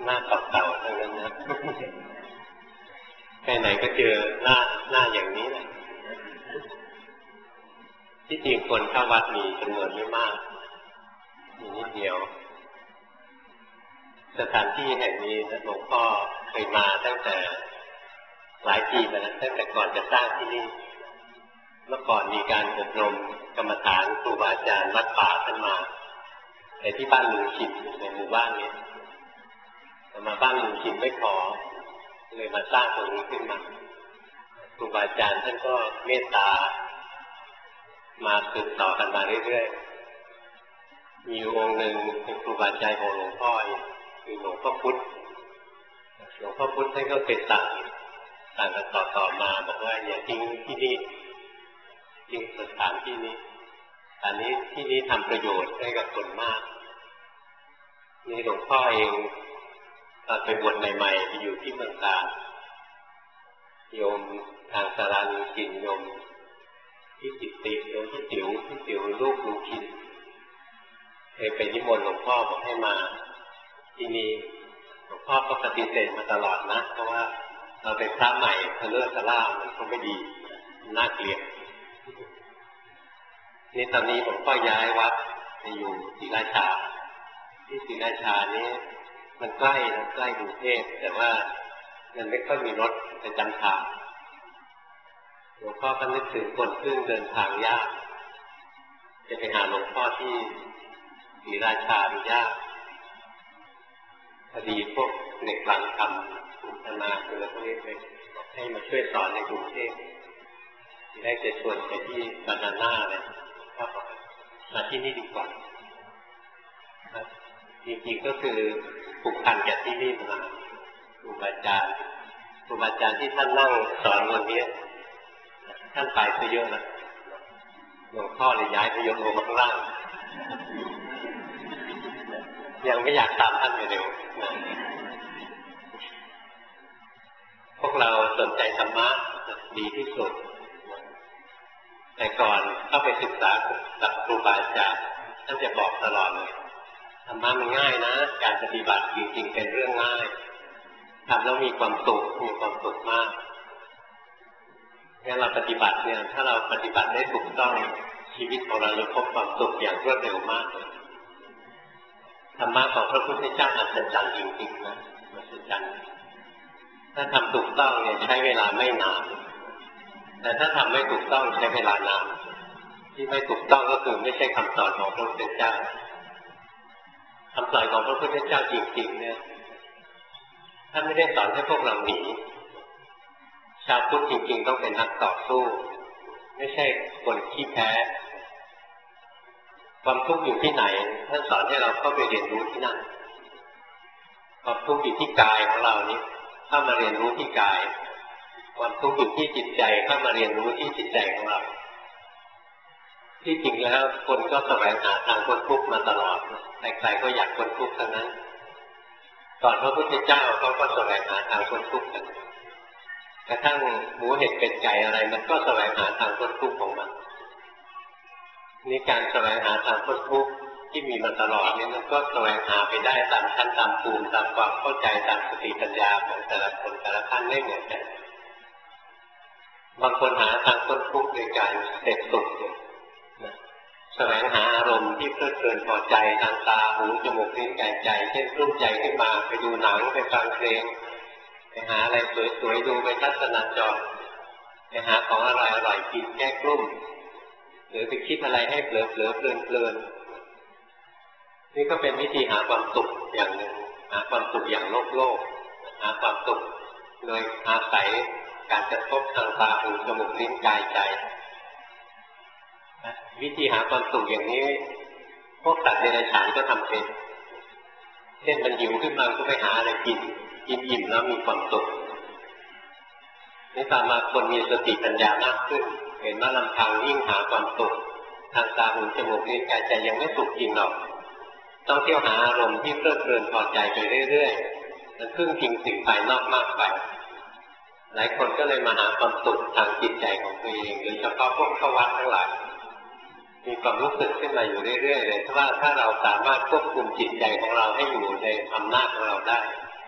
หน้าเก่าๆทั้งนั้นนะไปไหนก็เจอหน้าอย่างนี้แหละที่จริงคนเข้าวัดมีจำนวนไม่มากมีนิดเดียวสถานที่แห่งนี้หลวงพ่อเคยมาตั้งแต่หลายปีมาแล้วตั้งแต่ก่อนจะสร้างที่นี่เมื่อก่อนมีการอบรมกรรมฐานครูบาอาจารย์วัดป่าท่านมาแต่ที่บ้านลุงชินในหมู่บ้านนี้มาบ้านลุงชินไม่พอเลยมาสร้างตรงนี้ขึ้นมาครูบาอาจารย์ท่านก็เมตตามาสืบต่อกันมาเรื่อยๆมีองค์หนึ่งเป็นครูบาอาจารย์ของหลวงพ่อคือหลวงพ่อพุธหลวงพ่อพุธท่านก็เป็นสั่งกันต่อมาบอกว่าอย่าทิ้งที่นี่ทิ้งสถานที่นี้อันนี้ที่นี้ทำประโยชน์ให้กับคนมากนี่หลวงพ่อเองตอนไปบวชใหม่ๆไปอยู่ที่เมืองกาญโยมทางสาราลุงชินโยมที่ติโยมที่ติ๋วลูกลุงชินเคยไปนิมนต์หลวงพ่อบอกให้มาที่นี่หลวงพ่อก็ปฏิเสธมาตลอดนะเพราะว่าเราเป็นพระใหม่ทะเลาะทะล่ามันก็ไม่ดีน่าเกลียดนี่ตอนนี้หลวงพ่อย้ายวัดไปอยู่ศรีราชาที่ศรีราชานี้มันใกล้กรุงเทพแต่ว่ามันไม่ค่อยมีรถประจำทางหลวงพ่อก็นึกถึงคนซึ่งเดินทางยากจะไปหาหลวงพ่อที่ศรีราชาดูยากพอดีพวกเด็กหลังทำอุทนาคือเราก็เรียกไปให้มาช่วยสอนในกรุงเทพที่ได้จะชวนไปที่บานาน่าเลยก็มาที่นี่ดีกว่าจริงๆก็คือผูกพันกับที่นี่มาครูบาอาจารย์ที่ท่านนั่งสอนวันนี้ท่านไปซะเยอะนะหลวงพ่อเลยย้ายไปยกลงมาข้างล่างยังไม่อยากตามท่านไปเร็วพวกเราสนใจธรรมะดีที่สุดแต่ก่อนเข้าไปศึกษากับครูบาอาจารย์ท่านจะบอกตลอดเลยธรรมะมันง่ายนะการปฏิบัติจริงๆเป็นเรื่องง่ายทำแล้วมีความสุขมากงั้นเราปฏิบัติเนี่ยถ้าเราปฏิบัติได้ถูกต้องชีวิตของเราจะพบความสุขอย่างรวดเร็วมากธรรมะของพระพุทธเจ้าอัศจรรย์จริงๆนะอัศจรรย์ถ้าทำถูกต้องเนี่ยใช้เวลาไม่นานแต่ถ้าทำไม่ถูกต้องใช้เวลานานที่ไม่ถูกต้องก็คือไม่ใช่คำสอนของพระพุทธเจ้าคำสอนของพระพุทธเจ้าจริงๆเนี่ยท่านไม่ได้สอนให้พวกเราหนีชาวพุทธจริงๆต้องเป็นนักต่อสู้ไม่ใช่คนขี้แพ้ความทุกข์อยู่ที่ไหนท่านสอนให้เราเข้าไปเรียนรู้ที่นั่นความทุกข์อยู่ที่กายของเรานี้เข้ามาเรียนรู้ที่กายความทุกข์อยู่ที่จิตใจเข้ามาเรียนรู้ที่จิตใจของเราที่จริงแล้วคนก็แสวงหาทางพ้นทุกข์มาตลอดใครๆก็อยากพ้นทุกข์ทั้งนั้นก่อนพระพุทธเจ้าเขาก็แสวงหาทางพ้นทุกข์กันกระทั่งหมูเห็ดเป็ดไก่อะไรมันก็แสวงหาทางพ้นทุกข์ของมันนี่การแสวงหาทางพ้นทุกข์ที่มีมาตลอดนี่มันก็แสวงหาไปได้ตามชั้นตามภูมิตามความเข้าใจตามสติปัญญาของแต่ละคนแต่ละท่านไม่เหมือนกันบางคนหาทางพ้นทุกข์โดยการเสพสุขแสวงหาอารมณ์ที่เพลิดเพลินพอใจทางตาหูจมูกลิ้นกายใจเช่นรุ่มใจขึ้นมาไปดูหนังไปฟังเพลงไปหาอะไรสวยๆดูไปทัศนาจรไปหาของอร่อยๆกินแก้กลุ้มหรือไปคิดอะไรให้เผลอเพลินนี่ก็เป็นวิธีหาความสุขอย่างหนึ่งหาความสุขอย่างโลกหาความสุขโดยอาศัยการกระทบทางตาหูจมูกลิ้นกายใจวิธีหาความสุขอย่างนี้พวกสัตว์เดรัจฉานก็ทำเป็นเช่นมันหิวขึ้นมาก็ไปหาอะไรกินอิ่มแล้วมีความสุขนี่ตามมาคนมีสติปัญญามากขึ้นเห็นว่าลำพังยิ่งหาความสุขทางตาหูจมูกลิ้นกายใจยังไม่สุขจริงหรอกต้องเที่ยวหาอารมณ์ที่เพลิดเพลินพอใจไปเรื่อยๆมันพึ่งพิงสิ่งภายนอกมากไปหลายคนก็เลยมาหาความสุขทางจิตใจของตัวเองโดยเฉพาะพวกเข้าวัดทั้งหลายมีความรู้สึกขึ้นมาอยู่เรื่อยๆเลยว่าถ้าเราสามารถควบคุมจิตใจของเราให้อยู่ในอำนาจของเราได้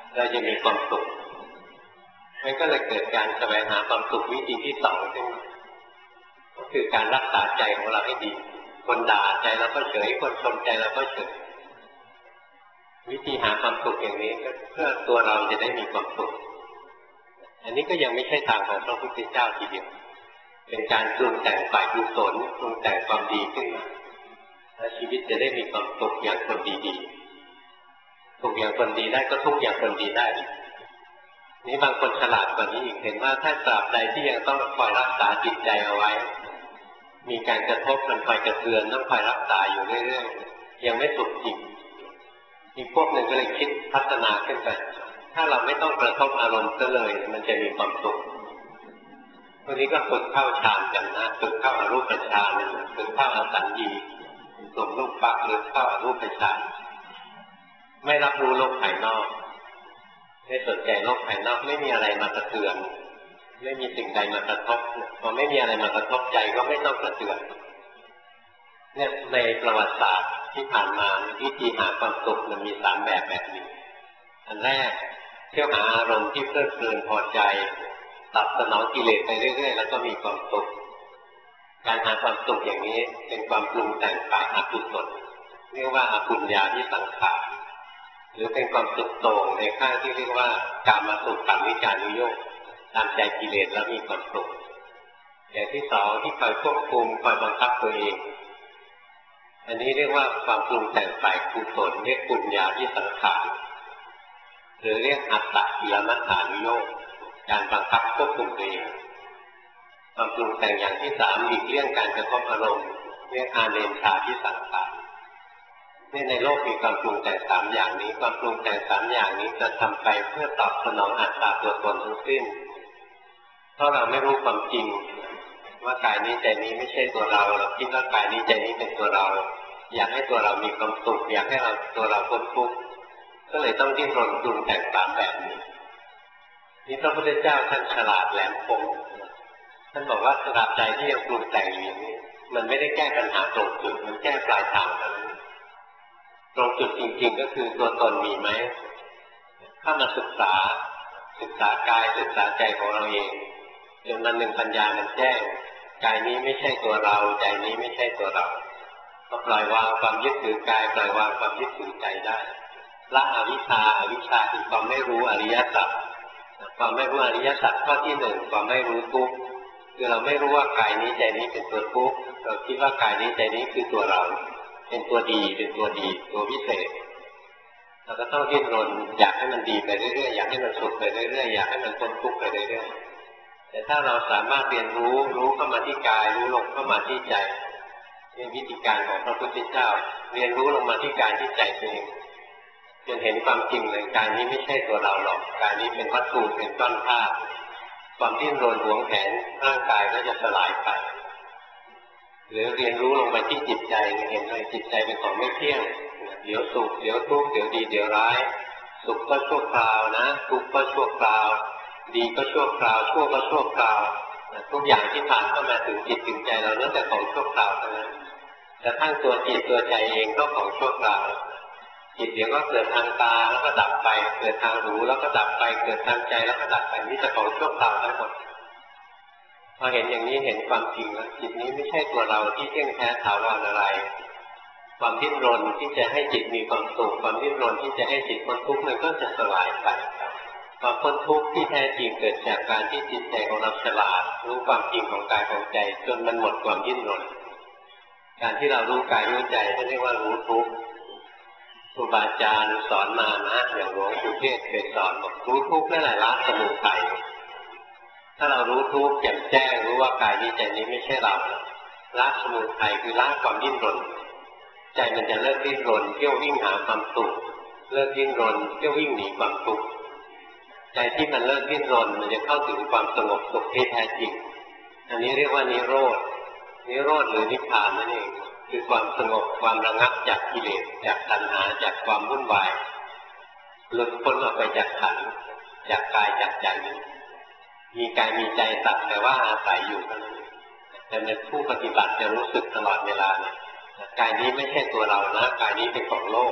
เราจะมีความสุขมันก็เลยเกิดการแสวงหาความสุขวิธีที่สองขึ้นมาก็คือการรักษาใจของเราให้ดีคนด่าใจเราก็เฉยคนชมใจเราก็เฉยวิธีหาความสุขอย่างนี้เพื่อตัวเราจะได้มีความสุขอันนี้ก็ยังไม่ใช่ทางของพระพุทธเจ้าทีเดียวเป็นการปรุงแต่งฝ่ายกุศลปรุงแต่งความดีขึ้นมาและชีวิตจะได้มีความสุขอย่างคนดีๆสุขอย่างคนดีได้ก็ทุกข์อย่างคนดีได้นี่บางคนฉลาดกว่านี้อีกเห็นว่าถ้าตราบใดที่ยังต้องคอยรักษาจิตใจเอาไว้มีการกระทบมันคอยกระเทือนต้องคอยรักษาอยู่เรื่อยๆยังไม่สุดจริงอีกพวกหนึ่งก็เลยคิดพัฒนาขึ้นไปถ้าเราไม่ต้องกระทบอารมณ์ซะเลยมันจะมีความสุขวันนี้ก็ฝึกเข้าฌานกันนะฝึกเข้าอรูปฌานฝึกเข้าอสัญญีสมรูปปักหรือเข้าอรูปฌานไม่รับรู้โลกภายนอกไม่สนใจโลกภายนอกไม่มีอะไรมากระเทือนไม่มีสิ่งใดมากระทบพอไม่มีอะไรมากระทบใจก็ไม่ต้องกระเทือนเนี่ยในประวัติศาสตร์ที่ผ่านมาวิธีหาความสุขมันมีสามแบบนี้อันแรกเที่ยวหาอารมณ์ที่เพลิดเพลินพอใจตอบสนองกิเลสไปเรื่อยๆแล้วก็มีความสุขการหาความสุขอย่างนี้เป็นความปรุงแต่งฝ่ายอกุศลเรียกว่าอปุญญาที่สังขารหรือเป็นความสุขโต่งในข้างที่เรียกว่ากามสุขขันธ์วิจานุโยคตามใจกิเลสแล้วมีความสุขอย่างที่สองที่คอยควบคุมคอยบังคับตัวเองอันนี้เรียกว่าความปรุงแต่งฝ่ายกุศลเรียกปุญญาที่สังขารหรือเรียกอัตตกิลมัฏฐานุโยคการบังคับควบคุมตัวเองความปรุงแต่งอย่างที่สามหลีกเลี่ยงการกระทบอารมณ์เรียกอาเนชาที่สังขารนี่ในโลกมีความปรุงแต่งสามอย่างนี้ความปรุงแต่งสามอย่างนี้จะทำไปเพื่อตอบสนองอัตตาตัวตนทั้งสิ้นเพราะเราไม่รู้ความจริงว่ากายนี้ใจนี้ไม่ใช่ตัวเราเราคิดว่ากายนี้ใจนี้เป็นตัวเราอยากให้ตัวเรามีความสุขอยากให้ตัวเราพ้นทุกข์ก็เลยต้องดิ้นรนปรุงแต่งตามแบบนี้นี่พระพุทธเจ้าท่านฉลาดแหลมคมท่านบอกว่าตราบใดที่ยังปรุงแต่งอยู่อย่างนี้มันไม่ได้แก้ปัญหาตรงจุดมันแก้ปลายทางเท่านั้นตรงจุดจริงๆก็คือตัวตนมีไหมถ้ามาศึกษากายศึกษาใจของเราเองจนวันหนึ่งปัญญามันแจ้งกายนี้ไม่ใช่ตัวเราใจนี้ไม่ใช่ตัวเราก็ปล่อยวางความยึดถือกายปล่อยวางความยึดถือใจได้ละอวิชชาคือความไม่รู้อริยสัจความไม่รู้อริยสัจข้อที่หนึ่งความไม่รู้ทุกข์คือเราไม่รู้ว่ากายนี้ใจนี้เป็นตัวทุกข์เราคิดว่ากายนี้ใจนี้คือตัวเราเป็นตัวดีตัวพิเศษเราก็ต้องดิ้นรนอยากให้มันดีไปเรื่อยๆอยากให้มันสุขไปเรื่อยๆอยากให้มันพ้นทุกข์ไปเรื่อยๆแต่ถ้าเราสามารถเรียนรู้เข้ามาที่กายรู้ลงเข้ามาที่ใจนี่วิธีการของพระพุทธเจ้าเรียนรู้ลงมาที่กายที่ใจเองจนเห็นความจริงเลยกายนี้ไม่ใช่ตัวเราหรอกกายนี้เป็นวัตถุเป็นก้อนธาตุความดิ้นรนหวงแหนร่างกายก็จะสลายไปหรือเรียนรู้ลงไปที่จิตใจเห็นเลยจิตใจเป็นของไม่เที่ยงเดี๋ยวสุขเดี๋ยวทุกข์เดี๋ยวดีเดี๋ยวร้ายสุขก็ชั่วคราวนะทุกข์ก็ชั่วคราวดีก็ชั่วคราวชั่วก็ชั่วคราวทุกอย่างที่ผ่านเข้ามาถึงจิตถึงใจเราล้วนแต่ของชั่วคราวทั้งนั้นแต่ทั้งตัวจิตตัวใจเองก็ของชั่วคราวจิตเดี๋ยวก็เกิดทางตาแล้วก็ดับไปเกิดทางหูแล้วก็ดับไปเกิดทางใจแล้วก็ดับไปนี่จะของชั่วคราวทั้งหมดพอเห็นอย่างนี้เห็นความจริงแล้วจิตนี้ไม่ใช่ตัวเราที่เที่ยงแท้ถาวรอะไรความดิ้นรนที่จะให้จิตมีความสุขความดิ้นรนที่จะให้จิตพ้นทุกข์มันก็จะสลายไปความพ้นทุกข์ที่แท้จริงเกิดจากการที่จิตใจของเราฉลาดรู้ความจริงของกายของใจจนมันหมดความดิ้นรนการที่เรารู้กายรู้ใจนั่นเรียกว่ารู้ทุกข์ครูบาอาจารย์สอนมานะอย่างหลวงปู่เทศเคยสอนบอกรู้ทุกข์นั่นแหละละสมุทัยถ้าเรารู้ทุกข์แจ่มแจ้งรู้ว่ากายนี้ใจนี้ไม่ใช่เราละสมุทัยคือละความดิ้นรนใจมันจะเลิกดิ้นรนเที่ยววิ่งหาความสุขเลิกดิ้นรนเที่ยววิ่งหนีความทุกข์ใจที่มันเลิกดิ้นรนมันจะเข้าถึงความสงบสุขที่แท้จริงอันนี้เรียกว่านิโรธหรือนิพพานนั่นเองคือความสงบความระงับจากกิเลสจากตัณหาจากความวุ่นวายหลุดพ้นออกไปจากขันธ์จากกายจากใจมีกายมีใจสักแต่ว่าอาศัยอยู่เท่านั้นแต่ในผู้ปฏิบัติจะรู้สึกตลอดเวลาเนี่ยกายนี้ไม่ใช่ตัวเรานะกายนี้เป็นของโลก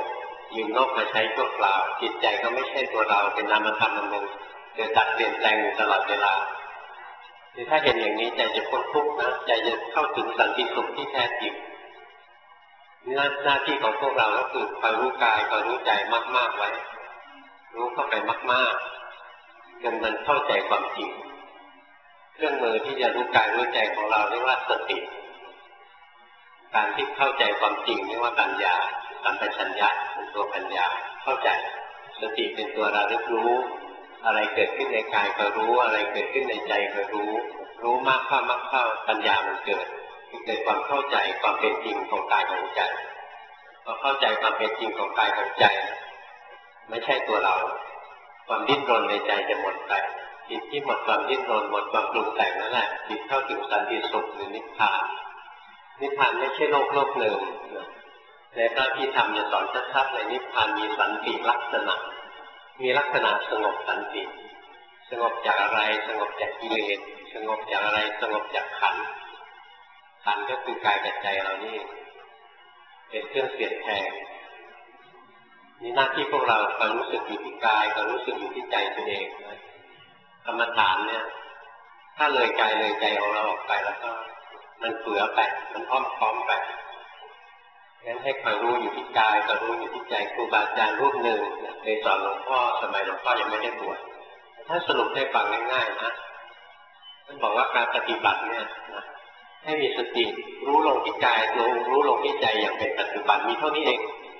ยืมนกมาใช้ชั่วคราวจิตใจก็ไม่ใช่ตัวเราเป็นนามธรรมอันหนึ่งเกิดดับเปลี่ยนแปลงอยู่ตลอดเวลาถ้าเห็นอย่างนี้ใจจะพ้นทุกข์นะใจจะเข้าถึงสันติสุขที่แท้จริงหน้าที่ของพวกเราก็คือคอยรู้กายคอยรู้ใจมากๆไว้รู้เข้าไปมากๆจนมันเข้าใจความจริงเครื่องมือที่จะรู้กายรู้ใจของเราเรียกว่าสติการที่เข้าใจความจริงเรียกว่าปัญญาสัมปชัญญะเป็นตัวปัญญาเข้าใจสติเป็นตัวระลึกรู้อะไรเกิดขึ้นในกายก็รู้อะไรเกิดขึ้นในใจก็รู้มากเข้าปัญญามันเกิดความเข้าใจความเป็นจริงของกายของใจพอเข้าใจความเป็นจริงของกายของใจไม่ใช่ตัวเราความดิ้นรนในใจจะหมดไปจิตที่หมดความดิ้นรนหมดความปรุงแต่งนั่นแหละจิตเข้าถึงสันติสุขหรือนิพพานนิพพานไม่ใช่โลกหนึ่งในพระพิธรรมจะสอนชัดๆเลยนิพพานมีสันติลักษณะมีลักษณะสงบสันติสงบจากอะไรสงบจากกิเลสสงบจากอะไรสงบจากขันธ์ก็คือกายกับใจเรานี่เป็นเครื่องเปลี่ยนแปลงนี่หน้าที่พวกเราความรู้สึกอยู่ที่กายความรู้สึกอยู่ที่ใจตัวเองกรรมฐานเนี่ยถ้าเลยกายเลยใจของเราออกไปแล้วก็มันเปื่อไปมันอ้อมค้อมไปงั้นให้คอยรู้อยู่ที่กายคอยรู้อยู่ที่ใจครูบาอาจารย์รูปหนึ่งเคยสอนหลวงพ่อสมัยหลวงพ่อยังไม่ได้บวชถ้าสรุปให้ฟังง่ายๆนะท่านบอกว่าการปฏิบัติเนี่ยให้มีสติรู้ลงที่กายรู้ลงที่ใจอย่างเป็นปัจจุบันมีเท่านี้เอง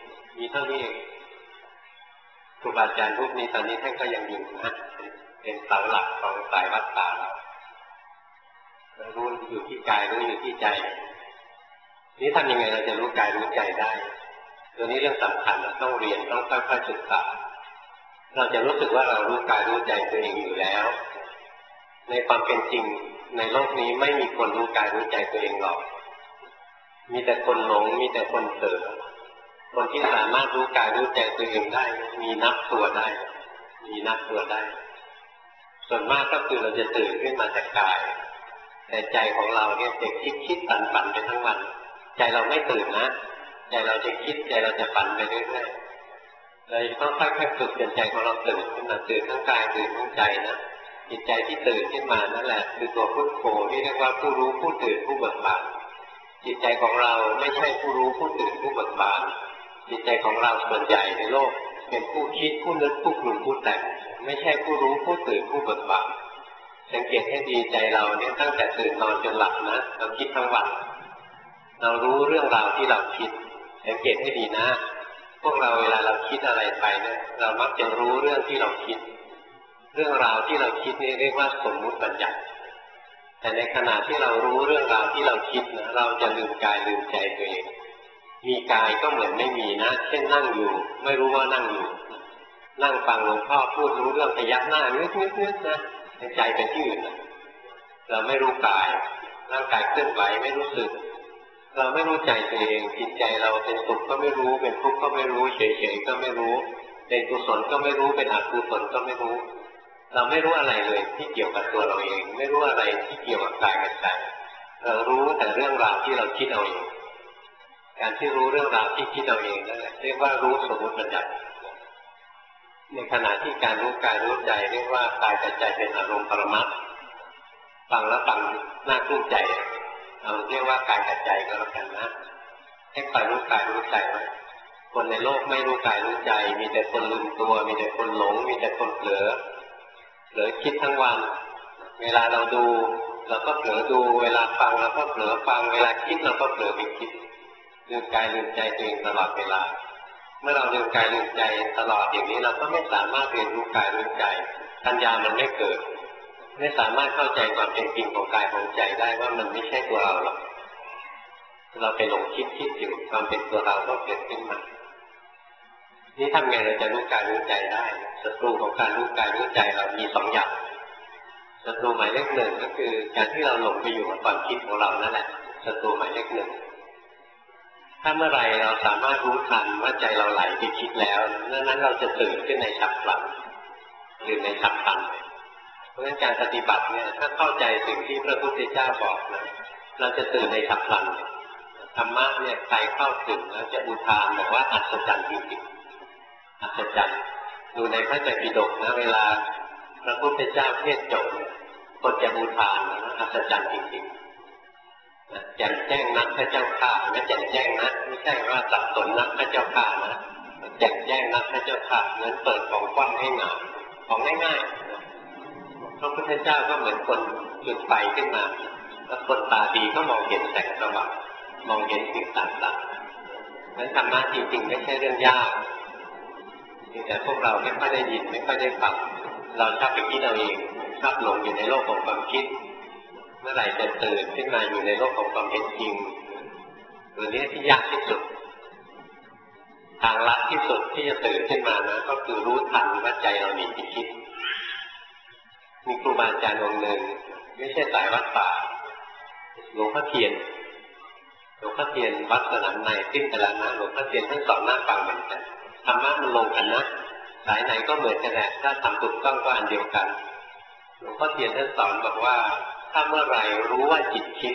ครูบาอาจารย์รูปนี้ตอนนี้ท่านก็ยังอยู่นะเป็นเสาหลักของสายวัดป่าเรารู้อยู่ที่กายรู้อยู่ที่ใจนี่ทำยังไงเราจะรู้กายรู้ใจได้ตัวนี้เรื่องสำคัญเราต้องเรียนต้องค่อยๆศึกษาเราจะรู้สึกว่าเรารู้กายรู้ใจตัวเองอยู่แล้วในความเป็นจริงในโลกนี้ไม่มีคนรู้กายรู้ใจตัวเองหรอกมีแต่คนหลงมีแต่คนเผลอคนที่สามารถรู้กายรู้ใจตัวเองได้มีนับตัวได้ส่วนมากก็คือเราจะตื่นขึ้นมาจากกายแต่ใจของเราเนี่ยจะคิดปั่นไปทั้งวันใจเราไม่ตื่นนะใจเราจะคิดใจเราจะปั่นไปเรื่อยๆเราต้องค่อยๆฝึกจนใจของเราตื่นขึ้นมาตื่นทั้งกายตื่นทั้งใจนะจิตใจที่ตื่นขึ้นมานั่นแหละคือตัวพุทโธที่เรียกว่าผู้รู้ผู้ตื่นผู้เบิกบานจิตใจของเราไม่ใช่ผู้รู้ผู้ตื่นผู้เบิกบานจิตใจของเราส่วนใหญ่ในโลกเป็นผู้คิดผู้นึกผู้ปรุงผู้แต่งไม่ใช่ผู้รู้ผู้ตื่นผู้เบิกบานสังเกตให้ดีใจเราเนี่ยตั้งแต่ตื่นนอนจนหลับนะเราคิดทั้งวันเรารู้เรื่องราวที่เราคิดสังเกตให้ดีนะพวกเราเวลาเราคิดอะไรไปเนี่ยเรามักจะรู้เรื่องที่เราคิดเรื่องราวที่เราคิดนี่เรียกว่าสมมุติบัญญัติแต่ในขณะที่เรารู้เรื่องราวที่เราคิดนะเราจะลืมกายลืมใจตัวเองมีกายก็เหมือนไม่มีนะเช่นนั่งอยู่ไม่รู้ว่านั่งอยู่นั่งฟังหลวงพ่อพูดรู้เรื่องพยักหน้านึกนะใจเป็นที่อื่นเราไม่รู้กายร่างกายเคลื่อนไหวไม่รู้สึกเราไม่รู้ใจตัวเองจิตใจเราเป็นสุขก็ไม่รู้เป็นทุกข์ก็ไม่รู้เฉยๆก็ไม่รู้เป็นกุศลก็ไม่รู้เป็นอกุศลก็ไม่รู้เราไม่รู้อะไรเลยที่เกี่ยวกับตัวเราเองไม่รู้อะไรที่เกี่ยวกับกายกับใจเรารู้แต่เรื่องราวที่เราคิดเอาเองการที่รู้เรื่องราวที่คิดเอาเองนั่นแหละเรียกว่ารู้สมมุติบัญญัติในขณะที่การรู้กายรู้ใจเรียกว่ากายกับใจเป็นอารมณ์ปรมัตถ์ฟังแล้วฟังน่ากลุ้มใจเราเรียกว่ากายกับใจก็แล้วกันนะให้คอยรู้กายรู้ใจไว้คนในโลกไม่รู้กายรู้ใจมีแต่คนลืมตัวมีแต่คนหลงมีแต่คนเผลอคิดทั้งวันเวลาเราดูเราก็เผลอดูเวลาฟังเราก็เผลอฟังเวลาคิดเราก็เผลอไปคิดลืมกายลืมใจตัวเองตลอดเวลาเมื่อเราลืมกายลืมใจตลอดอย่างนี้เราก็ไม่สามารถเรียนรู้กายรู้ใจปัญญามันไม่เกิดไม่สามารถเข้าใจความเป็นจริงของกายของใจได้ว่ามันไม่ใช่ตัวเราหรอกเราไปหลงคิดอยู่ความเป็นตัวเราก็เกิดขึ้นมานี่ทำไงเราจะรู้กายรู้ใจได้ศัตรูของการรู้กายรู้ใจเรามีสองอย่างศัตรูหมายเลขหนึ่งก็คือการที่เราหลงไปอยู่กับความคิดของเรานั่นแหละศัตรูหมายเลขหนึ่งถ้าเมื่อไรเราสามารถรู้ทันว่าใจเราไหลไปคิดแล้วนั้นเราจะตื่นขึ้นในฉับพลันหรือในฉับพลันเพราะฉะนั้นการปฏิบัติเนี่ยถ้าเข้าใจสิ่งที่พระพุทธเจ้าบอกนะเราจะตื่นในฉับพลันธรรมะเนี่ยใครเข้าถึงแล้วจะอุทานบอกว่าอัศจรรย์จริงอัศจรรย์ดูในพระไตรปิฎกนะเวลาพระพุทธเจ้าเทศน์จบคนจะอุทานนะอัศจรรย์จริงๆแจ่มแจ้งนักพระเจ้าข้าไม่แจ่มแจ้งนะไม่ใช่ว่าสับสนนักพระเจ้าข้านะแจ่มแจ้งนักพระเจ้าข้าเหมือนเปิดของกว้างให้หนาของง่ายๆพระพุทธเจ้าก็เหมือนคนจุดไฟขึ้นมาแล้วคนตาดีก็มองเห็นแสงสว่างมองเห็นสิ่งต่างๆนั้นธรรมะจริงๆไม่ใช่เรื่องยากแต่พวกเราไม่ค่อยได้ยินไม่ค่อยได้ฟังเราชอบไปคิดเอาเองชอบหลงอยู่ในโลกของความคิดเมื่อไหร่จะตื่นขึ้นมาอยู่ในโลกของความเป็นจริงตัวนี้ที่ยากที่สุดทางลัดที่สุดที่จะตื่นขึ้นมานะก็คือรู้ทันว่าใจเราหนีไปคิดมีครูบาอาจารย์องค์หนึ่งไม่ใช่สายวัดป่าหลวงพ่อเทียนวัดสนามในสิ้นไปแล้วนะหลวงพ่อเทียนท่านสอนหน้าฟังเหมือนกันธรรมะมันลงกันนะสายไหนก็เหมือนกันแหละถ้าทำถูกต้องก็อันเดียวกันหลวงพ่อเทียนท่านสอนบอกว่าถ้าเมื่อไหร่รู้ว่าจิตคิด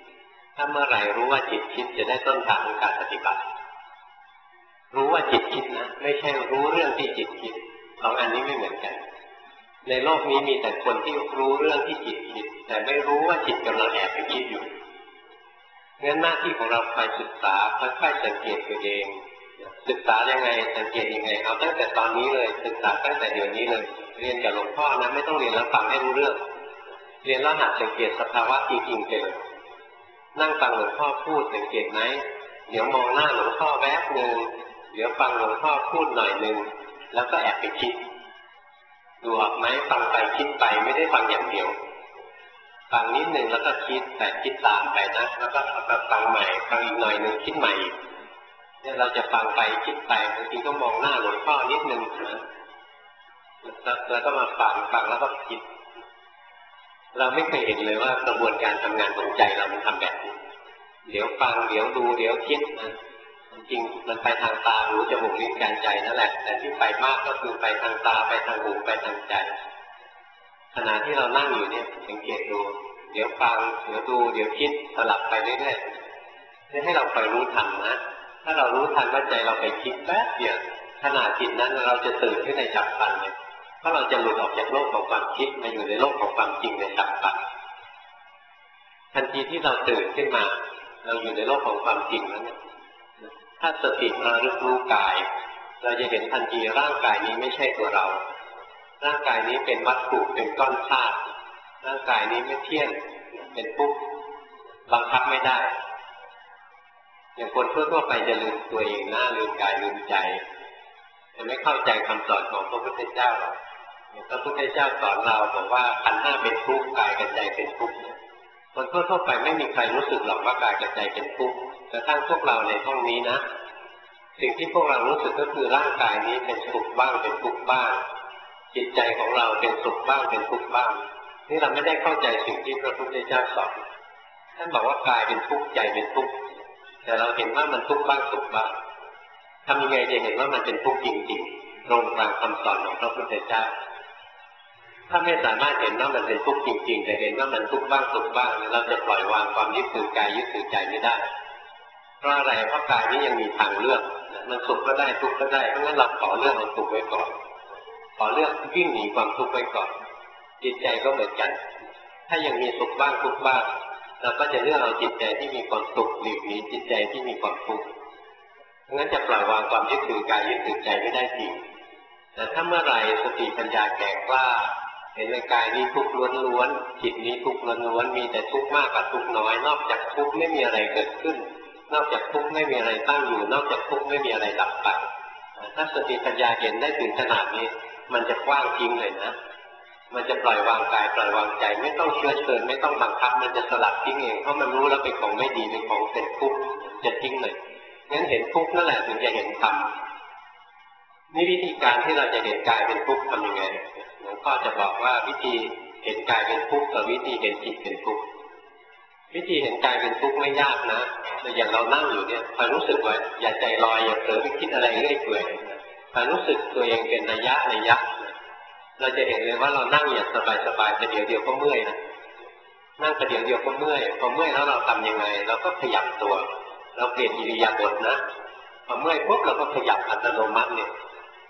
จะได้ต้นทางของการปฏิบัติรู้ว่าจิตคิดนะไม่ใช่รู้เรื่องที่จิตคิดสองอันนี้ไม่เหมือนกันในโลกนี้มีแต่คนที่รู้เรื่องที่จิตคิดแต่ไม่รู้ว่าจิตกำลังแอบไปคิดอยู่งั้นหน้าที่ของเราคอยศึกษาค่อยๆสังเกตตัวเองศึกษายังไงสังเกตยังไงเอาตั้งแต่ตอนนี้เลยศึกษาตั้งแต่เดี๋ยวนี้เลยเรียนกับหลวงพ่อนะไม่ต้องเรียนแล้วฟังให้รู้เรื่องเรียนแล้วหัดสังเกตสภาวะจริงๆไปเลยนั่งฟังหลวงพ่อพูดสังเกตไหมเดี๋ยวมองหน้าหลวงพ่อแวบนึงเดี๋ยวฟังหลวงพ่อพูดหน่อยนึงแล้วก็แอบไปคิดดูออกไหมฟังไปคิดไปไม่ได้ฟังอย่างเดียวฟังนิดนึงแล้วก็คิดแต่คิดตามไปนะแล้วก็ฟังใหม่ฟังอีกหน่อยนึงคิดใหม่อีกเนี่ยเราจะฟังไปคิดไปบางทีก็มองหน้าหลวงพ่อนิดนึงนะแล้วก็มาฟังแล้วก็คิดเราไม่เคยเห็นเลยว่ากระบวนการทำงานของใจเรามันทำแบบนี้เดี๋ยวฟังเดี๋ยวดูเดี๋ยวคิดนะจริงมันไปทางตาหูจมูกลิ้นกายใจนั่นแหละแต่ที่ไปมากก็คือไปทางตาไปทางหูไปทางใจขณะที่เรานั่งอยู่เนี่ยสังเกตดูเดี๋ยวฟังเดี๋ยวดูเดี๋ยวคิดสลับไปเรื่อยๆให้เราคอยรู้ทันนะถ้าเรารู้ทันว่าใจเราไปคิดแป๊บเดียวขณะจิตนั้นเราจะตื่นขึ้นในฉับพลันเลยเพราะเราจะหลุดออกจากโลกของความคิดมาอยู่ในโลกของความจริงในฉับพลันทันทีที่เราตื่นขึ้นมาเราอยู่ในโลกของความจริงแล้วเนี่ยถ้าสติระลึกรู้กายเราจะเห็นทันทีร่างกายนี้ไม่ใช่ตัวเราร่างกายนี้เป็นวัตถุเป็นก้อนธาตุร่างกายนี้ไม่เที่ยงเป็นทุกข์บังคับไม่ได้อย่างคนทั่วไปจะลืมตัวเองหน้าลืมกายลืมใจจะไม่เข้าใจคำสอนของพระพุทธเจ้าหรอกพระพุทธเจ้าสอนเราบอกว่าขันธ์ห้าเป็นทุกข์กายกับใจเป็นทุกข์คนทั่วไปไม่มีใครรู้สึกหรอกว่ากายกับใจเป็นทุกข์กระทั่งพวกเราในห้องนี้นะสิ่งที่พวกเรารู้สึกก็คือร่างกายนี้เป็นสุขบ้างเป็นทุกข์บ้างจิตใจของเราเป็นสุขบ้างเป็นทุกข์บ้างนี่เราไม่ได้เข้าใจสิ่งที่พระพุทธเจ้าสอนท่านบอกว่ากายเป็นทุกข์ใจเป็นทุกข์แต่เราเห็นว่ามันทุกข์บ้างสุขบ้างทำยังไงจะเห็นว่ามันเป็นทุกข์จริงๆตรงตามคำสอนของพระพุทธเจ้าถ้าไม่สามารถเห็นว่ามันเป็นทุกข์จริงๆแต่เห็นว่ามันทุกข์บ้างสุขบ้างเราจะปล่อยวางความยึดถือกายยึดถือใจไม่ได้เพราะอะไรเพราะกายนี้ยังมีทางเลือกมันสุขก็ได้ทุกข์ก็ได้เพราะงั้นเราขอเลือกเอาสุขไว้ก่อนขอเลือกวิ่งหนีความทุกข์ไว้ก่อนจิตใจก็เหมือนกันถ้ายังมีสุขบ้างทุกข์บ้างเราก็จะเลือกเอาจิตใจที่มีความสุขหลีกหนีจิตใจที่มีความทุกข์เพราะงั้นจะปล่อยวางความยึดถือกายยึดถือใจไม่ได้จริงแต่ถ้าเมื่อไรสติปัญญาแก่กล้าเห็นในกายนี้ทุกข์ล้วนๆจิตนี้ทุกข์ล้วนๆมีแต่ทุกข์มากกับทุกข์น้อยนอกจากทุกข์ไม่มีอะไรเกิดขึ้นนอกจากทุกข์ไม่มีอะไรตั้งอยู่นอกจากทุกข์ไม่มีอะไรดับไปถ้าสติปัญญาเห็นได้ถึงขนาดนี้มันจะกว้างทิ้งเลยนะมันจะปล่อยวางกายปล่อยวางใจไม่ต้องเชื้อเชิญไม่ต้องบังคับมันจะสลัดทิ้งเองเพราะมันรู้แล้วเป็นของไม่ดีเป็นของเป็นทุกข์จะทิ้งเลยงั้นเห็นทุกข์นั่นแหละถึงจะเห็นธรรมนี่วิธีการที่เราจะเห็นกายเป็นทุกข์ทำยังไงหลวงพ่อจะบอกว่าวิธีเห็นกายเป็นทุกข์กับวิธีเห็นจิตเป็นทุกข์วิธีเห็นกายเป็นทุกข์ไม่ยากนะแต่อย่างเรานั่งอยู่เนี่ยคอยรู้สึกไว้อย่าใจลอยอย่าเผลอไปคิดอะไรเรื่อยเปื่อยคอยรู้สึกตัวเองเป็นระยะเราจะเห็นเลยว่าเรานั่งอย่างสบายๆแต่เดี๋ยวก็เมื่อยนะนั่งแต่เดี๋ยวก็เมื่อยพอเมื่อยแล้วเราทำยังไงเราก็ขยับตัวเราเปลี่ยนอิริยาบถนะพอเมื่อยปุ๊บเราก็ขยับอัตโนมัติเนี่ยพ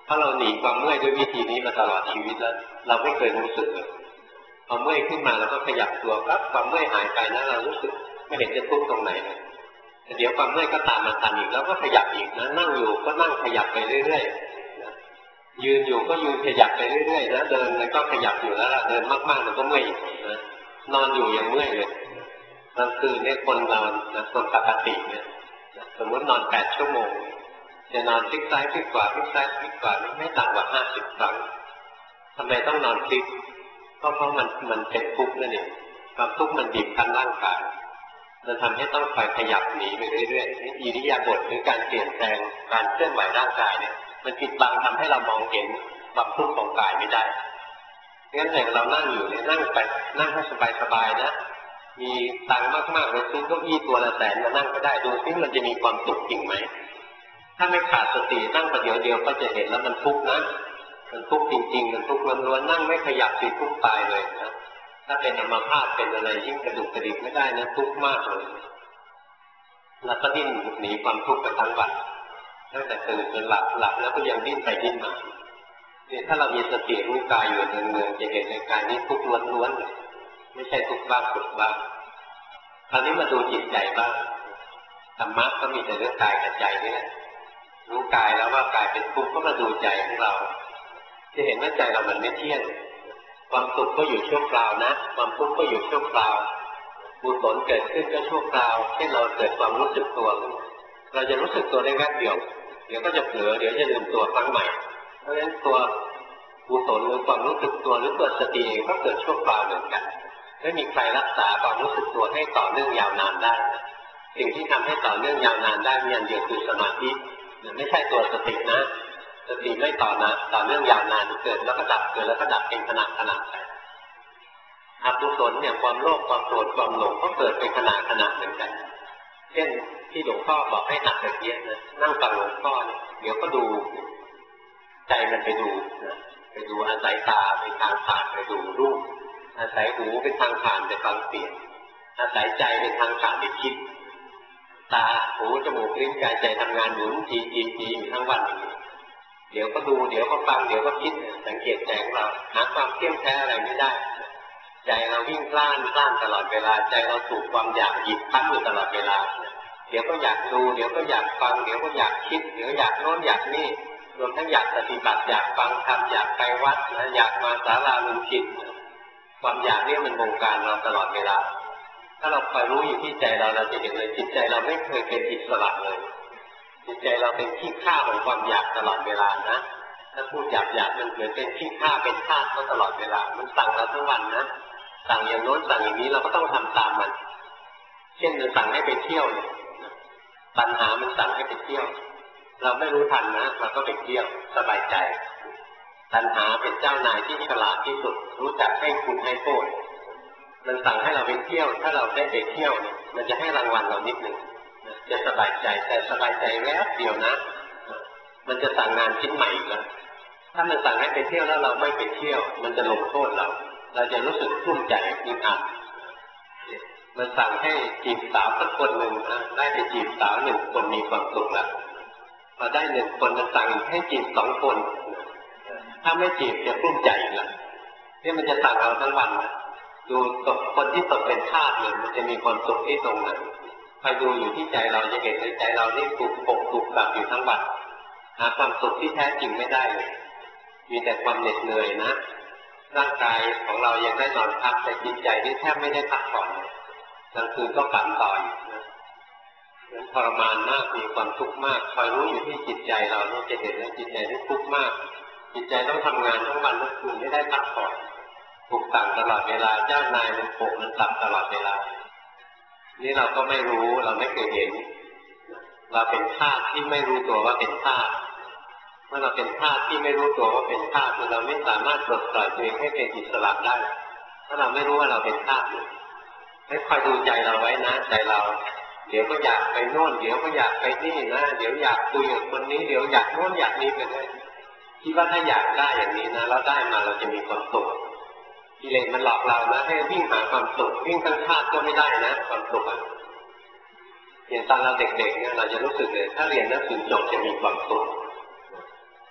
ถ้าเราหนีความเมื่อยด้วยวิธีนี้มาตลอดชีวิตแล้วเราไม่เคยรู้สึกเลยพอเมื่อยขึ้นมาเราก็ขยับตัวปั๊บความเมื่อยหายไปนะเรารู้สึกไม่เห็นจะทุกข์ตรงไหนเลยแต่เดี๋ยวความเมื่อยก็ตามมาทันอีกแล้วก็ขยับอีกนะนั่งอยู่ก็นั่งขยับไปเรื่อยๆยืนอยู่ก็ยืนขยับไปเรื่อยๆนะเดินแล้วก็ขยับอยู่แล้วเดินมากๆมันก็เมื่อยอีกนะนอนอยู่ยังเมื่อยเลยกลางคืนเนี่ยคนเราคนปกติเนี่ยสมมตินอน8 ชั่วโมงจะนอนพลิกซ้ายพลิกขวาพลิกซ้ายพลิกขวาไม่ต่ำกว่า50 ครั้งทำไมต้องนอนพลิกเพราะมันเป็นทุกข์นั่นเองความทุกข์มันบีบคั้นร่างกายมันทำให้ต้องคอยขยับหนีไปเรื่อยๆอิริยาบถหรือการเปลี่ยนแปลงการเคลื่อนไหวร่างกายเนี่ยมันปิดบังทำให้เรามองเห็นความทุกข์ของกายไม่ได้งั้นอย่างเรานั่งอยู่เนี่ยนั่งไปนั่งให้สบายๆนะมีตังค์มากๆเลยซื้อเก้าอี้ตัวละ100,000มานั่งก็ได้ดูซิมันจะมีความสุขจริงไหมถ้าไม่ขาดสตินั่งประเดี๋ยวเดียวก็จะเห็นแล้วมันทุกข์นะมันทุกข์จริงๆมันทุกข์ล้วนๆนั่งไม่ขยับติดทุกข์ตายเลยนะถ้าเป็นอัมพาตเป็นอะไรยิ่งกระดุกกระดิกไม่ได้นะทุกข์มากเลยแล้วก็ดิ้นหนีความทุกข์ไปทั้งวันตั้งแต่ตื่นจนหลับแล้วก็ยังดิ้นไปดิ้นมาเนี่ยถ้าเรามีสติรู้กายอยู่เนืองๆจะเห็นในกายนี้ทุกข์ล้วนๆเลยไม่ใช่ทุกข์บ้างสุขบ้างคราวนี้มาดูจิตใจบ้างธรรมะก็มีแต่เรื่องกายกับใจนี่แหละรู้กายแล้วว่ากายเป็นทุกข์ก็มาดูใจของเราจะเห็นว่าใจเรามันไม่เที่ยงความสุขก็อยู่ชั่วคราวนะความทุกข์ก็อยู่ชั่วคราวกุศลเกิดขึ้นก็ชั่วคราวเช่นเราเกิดความรู้สึกตัวเราจะรู้สึกตัวได้แป๊บเดียวเดี๋ยวก็จะเผลอเดี๋ยวจะลืมตัวครั้งใหม่เพราะฉะนั้นตัวกุศลหรือความรู้สึกตัวหรือตัวสติเองก็เกิดชั่วคราวเหมือนกันไม่มีใครรักษาความรู้สึกตัวให้ต่อเนื่องยาวนานได้สิ่งที่ทำให้ต่อเนื่องยาวนานได้มีอย่างเดียวคือสมาธิไม่ใช่ตัวสตินะสติไม่ต่อเนื่องยาวนานเกิดแล้วก็ดับเกิดแล้วก็ดับเป็นขณะไปอกุศลเนี่ยความโลภความโกรธความหลงก็เกิดเป็นขณะเหมือนกันเช่นที่หลวงพ่อบอกให้หัดตะเกียบนะนั่งฟังหลวงพ่อเนี่ยเดี๋ยวก็ดูใจมันไปดูอาศัยตาเป็นทางผ่านไปดูรูปอาศัยหูเป็นทางผ่านไปฟังเสียงอาศัยใจเป็นทางผ่านไปคิดตาหูจมูกลิ้นกายใจทำงานหมุนจีอยู่ทั้งวันเดี๋ยวก็ดูเดี๋ยวก็ฟังเดี๋ยวก็คิดสังเกตใจของเราหาความเที่ยงแท้อะไรไม่ได้ใจเราวิ่งพล่านตลอดเวลาใจเราถูกความอยากหยิบพันอยู่ตลอดเวลาเดี๋ยวก็อยากดูเดี๋ยวก็อยากฟังเดี๋ยวก็อยากคิดเดี๋ยวอยากโน้นอยากนี่รวมทั้งอยากปฏิบัติอยากฟังธรรมอยากไปวัดนะอยากมาศาลาลุงชินความอยากนี่มันบงการเราตลอดเวลาถ้าเราคอยรู้อยู่ที่ใจเราจะเห็นเลยจิตใจเราไม่เคยเป็นอิสระเลยจิตใจเราเป็นที่ฆ่าของความอยากตลอดเวลานะถ้าพูดอยากมันเหมือนเป็นที่ฆ่าเป็นทาสตลอดเวลามันสั่งเราทั้งวันนะสั่งอย่างโน้นสั่งอย่างนี้เราก็ต้องทำตามมันเช่นมันสั่งให้ไปเที่ยวเนี่ยตัณหามันสั่งให้ไปเที่ยวเราไม่รู้ทันนะเราก็ไปเที่ยวสบายใจตัณหาเป็นเจ้านายที่ฉลาดที่สุดรู้จักให้คุณให้โทษมันสั่งให้เราไปเที่ยวถ้าเราได้ไปเที่ยวเนี่ยมันจะให้รางวัลเรานิดหนึ่งจะสบายใจแต่สบายใจแวบเดียวนะมันจะสั่งงานชิ้นใหม่อีกแล้วถ้ามันสั่งให้ไปเที่ยวแล้วเราไม่ไปเที่ยวมันจะลงโทษเราจะรู้สึกทุ่มใจอึดอัดมันสั่งให้จีบสาวสักคนหนึ่งนะได้ไปจีบสาว1 คนมีความสุขแล้วพอได้1 คนมันสั่งให้จีบ2 คนถ้าไม่จีบจะทุ่มใจอีกแล้วนี่มันจะสั่งเราทั้งวันนะดูตกคนที่ตกเป็นทาสเนี่ยมันจะมีความสุขที่ตรงนั้นคอยดูอยู่ที่ใจเราจะเห็นในใจเรานี่ถูกปกถูกดับอยู่ทั้งวันหาความสุขที่แท้จริงไม่ได้เลยมีแต่ความเหน็ดเหนื่อยนะร่างกายของเรายังได้นอนพักแต่จิตใจนี่แทบไม่ได้พักผ่อนกลางคืนก็ฝันต่ออยู่นะนั้นทรมานมากมีความทุกข์มากคอยรู้อยู่ที่จิตใจเราเนี่ยจะเห็นว่าจิตใจนี่ทุกข์มากจิตใจต้องทำงานทั้งวันทั้งคืนไม่ได้พักผ่อนถูกสั่งตลอดเวลาเจ้านายมันโผล่มันสั่งตลอดเวลานี่เราก็ไม่รู้เราไม่เคยเห็นเราเป็นทาสที่ไม่รู้ตัวว่าเป็นทาสเมื่อเราเป็นทาสที่ไม่รู้ตัวว่าเป็นทาสเราไม่สามารถปลดปล่อยตัวเองให้เป็นอิสระได้ถ้าเราไม่รู้ว่าเราเป็นทาสให้คอยดูใจเราไว้นะใจเราเดี๋ยวก็อยากไปโน่นเดี๋ยวก็อยากไปนี่นะเดี๋ยวอยากคุยกับคนนี้เดี๋ยวอยากโน่นอยากนี้ไปเลยคิดว่าถ้าอยากได้อย่างนี้นะเราได้มาเราจะมีความสุขกิเลสมันหลอกเรานะให้วิ่งหาความสุขวิ่งทั้งชาติก็ไม่ได้นะความสุขอย่างตอนเราเด็กๆเนี่ยเราจะรู้สึกเลยถ้าเรียนหนังสือจบจะมีความสุข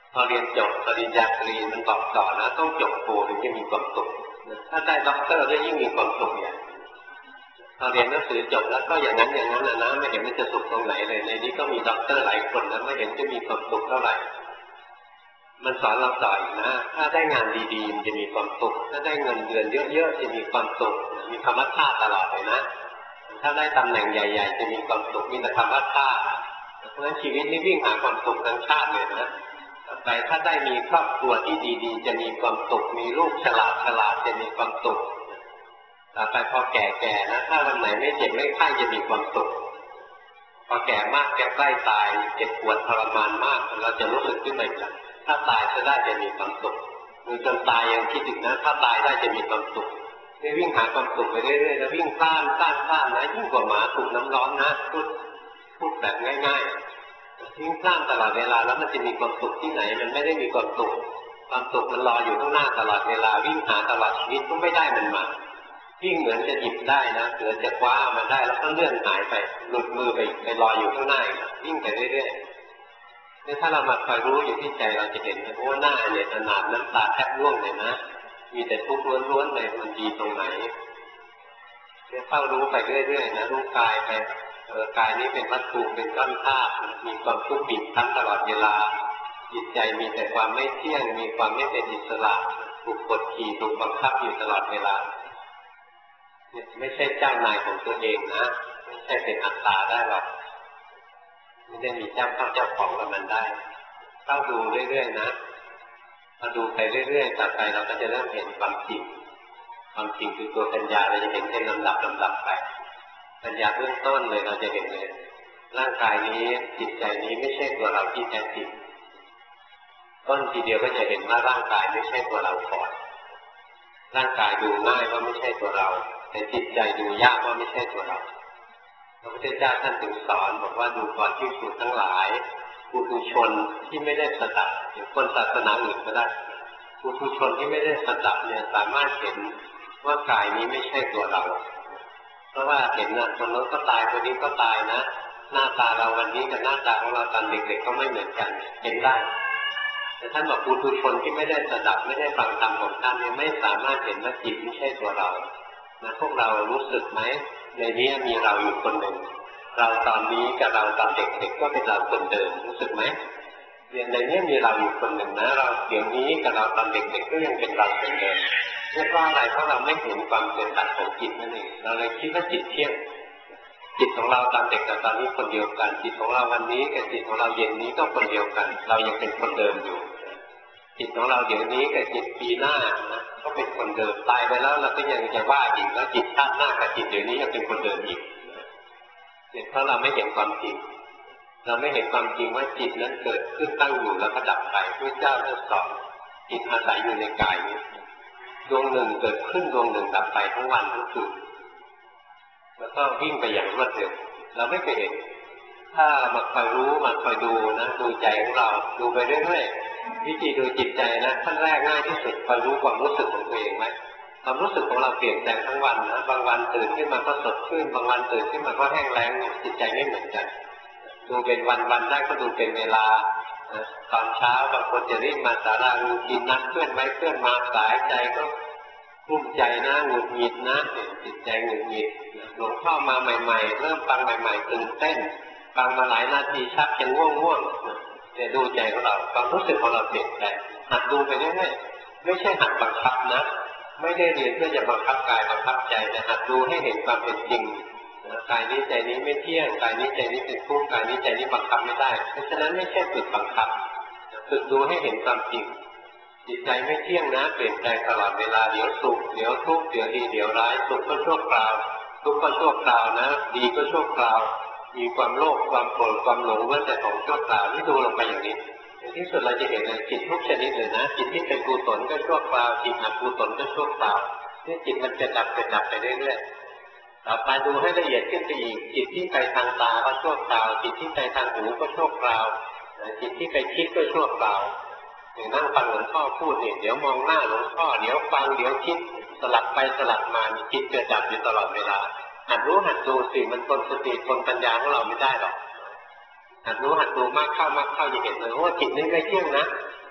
พอเรียนจบปริญญาตรีมันบอกต่อนะต้องจบโทถึงจะมีความสุขถ้าได้ด็อกเตอร์ก็ยิ่งมีความสุขเนี่ยพอเรียนหนังสือจบแล้วก็อย่างนั้นนะไม่เห็นมันจะสุขตรงไหนเลยในนี้ก็มีด็อกเตอร์หลายคนนะไม่เห็นจะมีความสุขเท่าไหร่มันสอนเราต่ออีกนะถ้าได้งานดีๆมันจะมีความสุขถ้าได้เงินเดือนเยอะๆจะมีความสุขมีคำว่าท่าตลอดเลยนะถ้าได้ตำแหน่งใหญ่ๆจะมีความสุขมีแต่คำว่าท่าเพราะฉะนั้นชีวิตนี้วิ่งหาความสุขทั้งชาติเลยนะต่อไปถ้าได้มีครอบครัวที่ดีๆจะมีความสุขมีลูกฉลาดจะมีความสุขต่อไปพอแก่ๆนะถ้าวันไหนไม่เจ็บไม่ไข้จะมีความสุขพอแก่มากแก่ใกล้ตายเจ็บปวดทรมานมากเราจะรู้สึกขึ้นมาอีกถ้าตายจะได้จะมีความสุขมือจนตายยังคิดอีกนะถ้าตายได้จะมีความสุขนี่วิ่งหาความสุขไปเรื่อยๆแล้ววิ่งพลาดนะยิ่งกว่าหมาถูกน้ำร้อนนะพูดแบบง่ายๆวิ่งพลาดตลอดเวลาแล้วมันจะมีความสุขที่ไหนมันไม่ได้มีความสุขความสุขมันรออยู่ข้างหน้าตลอดเวลาวิ่งหาตลอดชีวิตก็ไม่ได้มันมาวิ่งเหมือนจะหยิบได้นะเหมือนจะคว้ามันได้แล้วก็เลื่อนหายไปหลุดมือไปลอยอยู่ข้างหน้าวิ่งไปเรื่อยๆนี่ถ้าเรามาคอยรู้อยู่ที่ใจเราจะเห็นว่าหน้าเนี่ยขนาดน้ำตาแทบร่วงเลยนะมีแต่ทุกข์ล้วนๆเลยมันดีตรงไหนเนี่ยเฝ้ารู้ไปเรื่อยๆนะรู้กายไปกายนี้เป็นวัตถุเป็นก้อนธาตุมีความทุกข์บีบคั้นตลอดเวลาจิตใจมีแต่ความไม่เที่ยงมีความไม่เป็นอิสระถูกกดขี่ถูกบังคับอยู่ตลอดเวลาเนี่ยไม่ใช่เจ้านายของตัวเองนะไม่ใช่เป็นอัตตาได้หรอกไม่ได้มีเจ้าของกับมันได้ต้องดูเรื่อยๆนะพอดูไปเรื่อยๆต่อไปเราก็จะเริ่มเห็นความจริงคือตัวปัญญาเราจะเห็นเป็นลำดับไปปัญญาเบื้องต้นเลยเราจะเห็นเลยร่างกายนี้จิตใจนี้ไม่ใช่ตัวเราที่แท้จริงต้นทีเดียวก็จะเห็นว่าร่างกายไม่ใช่ตัวเราก่อนร่างกายดูง่ายว่าไม่ใช่ตัวเราแต่จิตใจดูยากว่าไม่ใช่ตัวเราพระพุทธเจ้าท่านถึงสอนบอกว่าดูก่อนภิกษุทั้งหลายปุถุชนที่ไม่ได้สดับหรือคนศาสนาอื่นก็ได้ปุถุชนที่ไม่ได้สดับเนี่ยสามารถเห็นว่ากายนี้ไม่ใช่ตัวเราเพราะว่าเห็นนะคนนั้นก็ตายคนนี้ก็ตายนะหน้าตาเราวันนี้กับหน้าตาของเราตอนเด็กๆก็ไม่เหมือนกันเห็นได้แต่ท่านบอกปุถุชนที่ไม่ได้สดับไม่ได้ฟังธรรมของท่านเนี่ยไม่สามารถเห็นว่าจิตไม่ใช่ตัวเรานะพวกเรารู้สึกไหมในนี้มีเราอยู่คนหนึ่งเราตอนนี้กับเราตอนเด็กๆก็เป็นเราคนเดิมรู้สึกไหมในนี้มีเราอยู่คนหนึ่งนะเราเดี๋ยวนี้กับเราตอนเด็กๆก็ยังเป็นเราคนเดิมเพราะอะไรเพราะเราไม่เห็นความเกิดดับของจิตนั่นเองเราเลยคิดว่าจิตเที่ยงจิตของเราตอนเด็กกับตอนนี้คนเดียวกันจิตของเราวันนี้กับจิตของเราเย็นนี้ก็คนเดียวกันเรายังเป็นคนเดิมอยู่จิตของเราเดี๋ยวนี้กับจิตปีหน้านะก็เป็นคนเดิมตายไปแล้วเราก็ยังจะว่าอีกแล้วจิตชาติหน้ากับจิตเดี๋ยวนี้ยังเป็นคนเดิมอีกเนี่ยเพราะเราไม่เห็นความจริงเราไม่เห็นความจริงว่าจิตนั้นเกิดขึ้นตั้งอยู่แล้วก็ดับไปพระเจ้าท่านสอนจิตอาศัยอยู่ในกายนี้ดวงหนึ่งเกิดขึ้นดวงหนึ่งดับไปทั้งวันทั้งคืนแล้วก็วิ่งไปอย่างรวดเร็วเราไม่เคยเห็นถ้ามาคอยรู้มาคอยดูนะดูใจของเราดูไปเรื่อยๆวิธีดูจิตใจนะขั้นแรกง่ายที่สุดคอยรู้ความรู้สึกของตัวเองไหมความรู้สึกของเราเปลี่ยนแปลงทั้งวันนะบางวันตื่นขึ้นมาก็สดชื่นบางวันตื่นขึ้นมาก็แห้งแล้งจิตใจไม่เหมือนกันดูเป็นวันได้ก็ดูเป็นเวลาตอนเช้าบางคนจะรีบมาศาลารูทีนนัดเพื่อนไว้เพื่อนมาสายใจก็กลุ้มใจนะหงุดหงิดนะจิตใจหงุดหงิดหลวงพ่อมาใหม่ๆเริ่มฟังใหม่ๆตื่นเต้นฟังมาหลายนาทีชักจะง่วงแต่ดูใจของเราความรู้สึกของเราเปลี่ยนแปลงหัดดูไปเรื่อยๆไม่ใช่หัดบังคับนะไม่ได้เรียนเพื่อจะบังคับกายบังคับใจแต่หัดดูให้เห็นความเป็นจริงกายนี้ใจนี้ไม่เที่ยงกายนี้ใจนี้เป็นทุกข์กายนี้ใจนี้บังคับไม่ได้เพราะฉะนั้นไม่ใช่ฝึกบังคับฝึกดูให้เห็นความจริงจิตใจไม่เที่ยงนะเปลี่ยนแปลงตลอดเวลาเดี๋ยวสุขเดี๋ยวทุกข์เดี๋ยวดีเดี๋ยวร้ายสุขก็ชั่วคราวทุกข์ก็ชั่วคราวนะดีก็ชั่วคราวมีความโลภความโกรธความหลงว่าแต่ของชั่วคราวที่ดูลงไปอย่างนี้ในที่สุดเราจะเห็นเลยจิตทุกชนิดเลยนะจิตที่เป็นกุศลก็ชั่วคราวจิตอกุศลก็ชั่วคราวที่จิตมันจะดับไปเรื่อยๆต่อไปดูให้ละเอียดขึ้นไปอีกจิตที่ไปทางตาก็ชั่วคราวจิตที่ไปทางหูก็ชั่วคราวจิตที่ไปคิดก็ชั่วคราวอย่างนั่งฟังหลวงพ่อพูดเนี่ยเดี๋ยวมองหน้าหลวงพ่อเดี๋ยวฟังเดี๋ยวคิดสลับไปสลับมามีจิตเกิดดับอยู่ตลอดเวลาหัดรู้หัดดูสิมันทนสติทนปัญญาของเราไม่ได้หรอกหัดรู้หัดดูมากเข้าจะเห็นเลยว่าจิตนี้ไม่เที่ยงนะ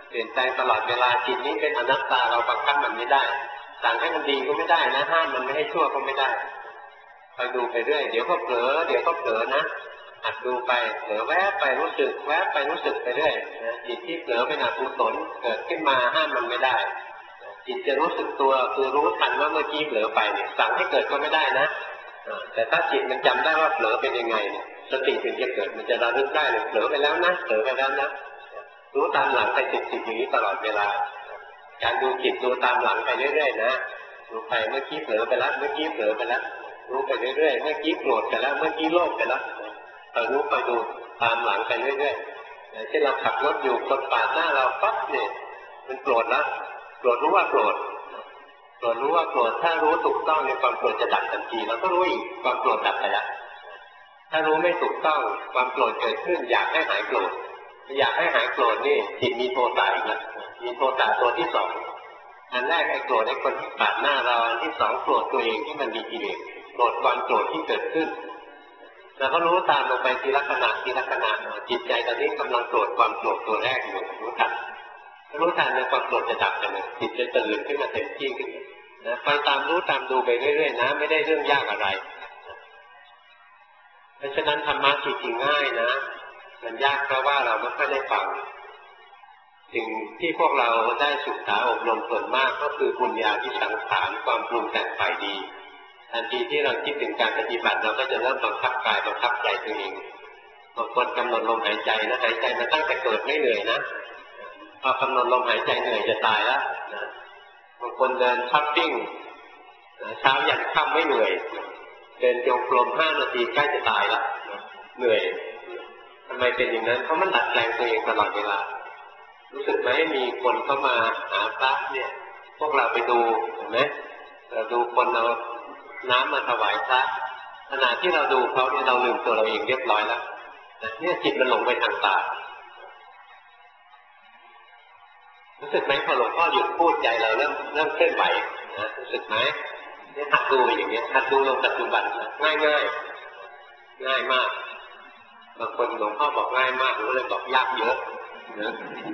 เปลี่ยนแปลงตลอดเวลาจิตนี้เป็นอนัตตาเราบังคับมันไม่ได้สั่งให้มันดีก็ไม่ได้นะห้ามมันไม่ให้ชั่วก็ไม่ได้คอยดูไปเรื่อยเดี๋ยวก็เผลอเดี๋ยวก็เผลอนะหัดดูไปเผลอแวบไปรู้สึกแวบไปรู้สึกไปเรื่อยจิตที่เผลอเป็นอกุศลเกิดขึ้นมาห้ามมันไม่ได้จิตจะรู้สึกตัวคือรู้ทันว่าเมื่อกี้เผลอไปเนี่ยสั่งให้เกิดก็ไม่ได้นะแต่ถ้าจิตมันจำได้ว่าเผลอเป็นยังไงเนี่ยสติถึงจะเกิดมันจะระลึกได้เลยเผลอไปแล้วนะเผลอไปแล้วนะรู้ตามหลังไปติดอย่างนี้ตลอดเวลาการดูจิตดูตามหลังไปเรื่อยๆนะดูไปเมื่อกี้เผลอไปแล้วเมื่อกี้เผลอไปแล้วรู้ไปเรื่อยๆเมื่อกี้โกรธไปแล้วเมื่อกี้โลภไปแล้วรู้ไปดูตามหลังไปเรื่อยๆเช่นเราขับรถอยู่คนปาดหน้าเราปั๊บเนี่ยมันโกรธแล้วโกรธรู้ว่าโกรธโกรธรู้ว่าโกรธถ้ารู้ถูกต้องเนี่ยความโกรธจะดับทันทีแล้วก็รู้อีกความโกรธดับไปแล้วถ้ารู้ไม่ถูกต้องความโกรธเกิดขึ้นอยากให้หายโกรธอยากให้หายโกรธนี่จิตมีโทสะอีกแล้วมีโทสะตัวที่สองอันแรกไอ้โกรธไอ้คนที่ปาดหน้าเราอันที่สองโกรธตัวเองที่มันมีกิเลสโกรธความโกรธที่เกิดขึ้นแล้วก็รู้ตามลงไปทีละขณะทีละขณะจิตใจตอนนี้กำลังโกรธความโกรธตัวแรกอยู่รู้ทันในความโกรธจะดับกันเลยจิตจะตื่นขึ้นมาเต็มที่ขึ้นนะไปตามรู้ตามดูไปเรื่อยๆนะไม่ได้เรื่องยากอะไรเพราะฉะนั้นธรรมะจริงๆง่ายนะมันยากเพราะว่าเราไม่ค่อยได้ฟังสิ่งที่พวกเราได้ศึกษาอบรมส่วนมากก็คือบุญญาภิสังขารความปรุงแต่งฝ่ายดีทันทีที่เราคิดถึงการปฏิบัติเราก็จะเริ่มบังคับกายบังคับใจตัวเองบางคนกำหนดลมหายใจนะหายใจมาตั้งแต่เกิดไม่เหนื่อยนะพอกำหนดลมหายใจเหนื่อยจะตายแล้วบางคนเดินช้อปปิ้งเช้ายันค่ำไม่เหนื่อยเดินจงกรม5 นาทีใกล้จะตายแล้วเหนื่อยทำไมเป็นอย่างนั้นเพราะมันดัดแปลงตัวเองตลอดเวลารู้สึกไหมมีคนเข้ามาหาพระเนี่ยพวกเราไปดูเห็นไหมเราดูคนเอาน้ำมาถวายพระขณะที่เราดูเขาเนี่ยเราลืมตัวเราเองเรียบร้อยแล้วเนี่ยจิตมันหลงไปทางตารู้สึกไหมพอหลวงพ่อหยุดพูดใจเราเริ่มเคลื่อนไหวนะรู้สึกไหมเนี่ยหัดดูอย่างเงี้ยหัดดูลงปัจจุบันง่ายมากบางคนหลวงพ่อบอกง่ายมากหรือเลยบอกยากเยอะนะ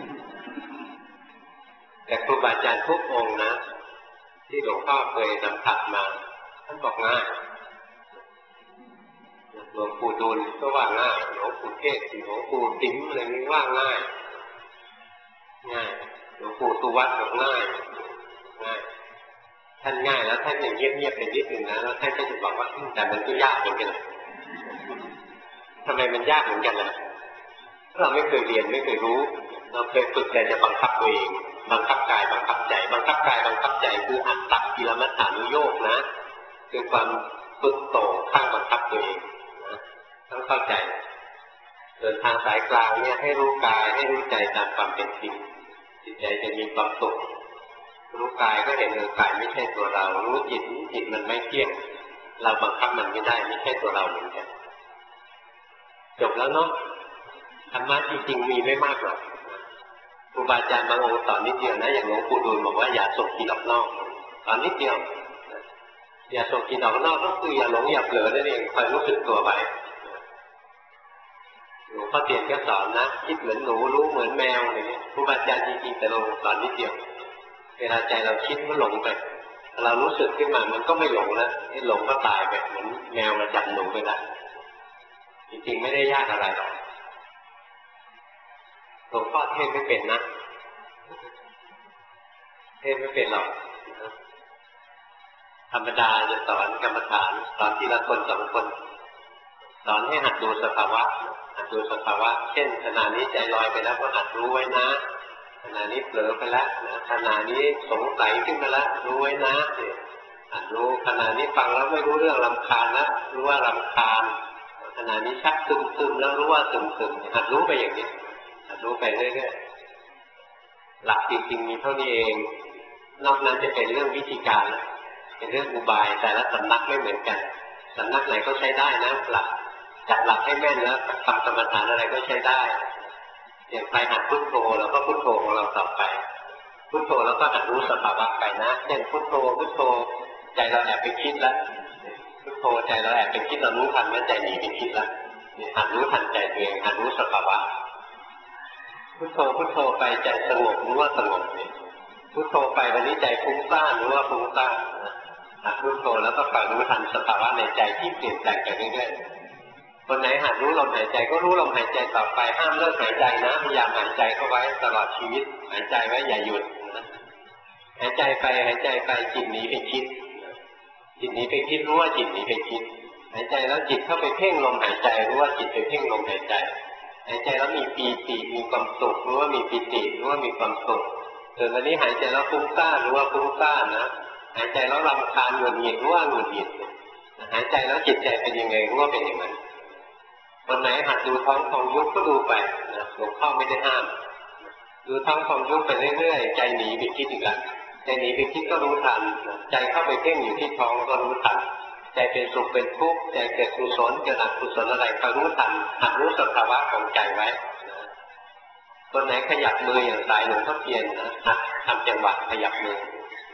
แต่ครูบาอาจารย์ทุกองค์นะที่หลวงพ่อเคยสัมผัสมาท่านบอกง่ายหลวงปู่ดูลก็ว่าง่ายหลวงปู่เทศหลวงปู่ติ๋มอะไรนี้ว่าง่ายหลวงปู่สุวัตบอกง่ายท่านง่ายแล้วท่านอย่างเงียบๆไปนิดนึงนะแล้วท่านก็จะบอกว่าแต่มันก็ยากเหมือนกันทำไมมันยากเหมือนกันล่ะเราไม่เคยเรียนไม่เคยรู้เราเคยฝึกแต่จะบังคับตัวเองบังคับกายบังคับใจบังคับกายบังคับใจคืออัตตกิลมัฏฐานุโยคนะคือความฝึกโตข้างบังคับตัวเองนะต้องเข้าใจเดินทางสายกลางเนี่ยให้รู้กายให้รู้ใจตามความเป็นจริงจิตใจจะมีความสุขรู้กายก็เห็นกายไม่ใช่ตัวเรารู้จิตมันไม่เที่ยงเราบังคับมันไม่ได้ไม่ใช่ตัวเราเหมือนกันจบแล้วเนาะธรรมะจริงๆมีไม่มากหรอกครูบาอาจารย์บางองค์สอนนิดเดียวนะอย่างหลวงปู่ดูลบอกว่าอย่าส่งจิตออกนอกสอนนิดเดียวอย่าส่งจิตออกนอกก็คืออย่าหลงอย่าเผลอนั่นเองคอยรู้สึกตัวไปหลวงพ่อเตียนก็สอนนะคิดเหมือนหนูรู้เหมือนแมวอะไรเงี้ยครูบาอาจารย์จริงๆแต่เราสอนนิดเดียวเวลาใจเราคิดมันหลงไปเรารู้สึกขึ้นมามันก็ไม่หลงแล้วไอ้หลงก็ตายไปเหมือนแมวมาจับหนูไปแล้วจริงๆไม่ได้ยากอะไรหรอกหลวงพ่อเทศไม่เป็นนะเทศไม่เป็นหรอกธรรมดาจะสอนกรรมฐานสอนทีละคน2 คนสอนให้หัดดูสภาวะเช่นขณะนี้ใจลอยไปแล้วก็หัดรู้ไว้นะขณะนี้เผลอไปแล้วขณะนี้สงสัยขึ้นมาแล้วรู้ไว้นะหัดรู้ขณะนี้ฟังแล้วไม่รู้เรื่องรำคาญแล้วรู้ว่ารำคาญขณะนี้ชักซึมๆแล้วรู้ว่าซึมๆหัดรู้ไปอย่างนี้หัดรู้ไปเรื่อยๆหลักจริงๆมีเท่านี้เองนอกนั้นจะเป็นเรื่องวิธีการเป็นเรื่องอุบายแต่ละสำนักไม่เหมือนกันสำนักไหนก็ใช้ได้นะหลักจับหลักให้แม่นแล้วทำกรรมฐานอะไรก็ใช้ได้อย่างไปหัดพุทโธแล้วก็พุทโธของเราต่อไปพุทโธแล้วก็หัดรู้สภาวะไปนะเช่นพุทโธใจเราแอบไปคิดแล้วพุทโธใจเราแอบไปคิดเรารู้ทันว่าใจหนีไปคิดแล้วหัดรู้ทันใจตัวเองหัดรู้สภาวะพุทโธพุทโธไปใจสงบรู้ว่าสงบเนี่ยพุทโธไปวันนี้ใจฟุ้งซ่านรู้ว่าฟุ้งซ่านหัดพุทโธแล้วก็คอยรู้ทันสภาวะในใจที่เปลี่ยนแปลงไปเรื่อยๆคนไหนหัดรู้ลมหายใจก็รู้ลมหายใจต่อไปห้ามเลิกหายใจนะพยายามหายใจเข้าไว้ตลอดชีวิตหายใจไว้อย่าหยุดหายใจไปหายใจไปจิตหนีไปคิดจิตหนีไปคิดรู้ว่าจิตหนีไปคิดหายใจแล้วจิตเข้าไปเพ่งลมหายใจรู้ว่าจิตไปเพ่งลมหายใจหายใจแล้วมีปีติมีความสุขรู้ว่ามีปีติรู้ว่ามีความสุขส่วนวันนี้หายใจแล้วฟุ้งซ่านรู้ว่าฟุ้งซ่านนะหายใจแล้วรำคาญหงุดหงิดรู้ว่าหงุดหงิดหายใจแล้วจิตใจเป็นยังไงรู้ว่าเป็นอย่างนั้นวันไหนหัดดูท้องพองยุบก็ดูไปนะหลวงพ่อไม่ได้ห้ามดูท้องพองยุบไปเรื่อยๆใจหนีไปคิดอีกแล้วใจหนีไปคิดก็รู้ทันใจเข้าไปเพ่งอยู่ที่ท้องก็รู้ทันใจเป็นสุขเป็นทุกข์ใจเกิดกุศลเกิดอกุศลอะไรก็รู้ทันหัดรู้สภาวะของใจไว้คนไหนขยับมืออย่างสายหลวงพ่อเทียนนะหัดทำจังหวะขยับมือ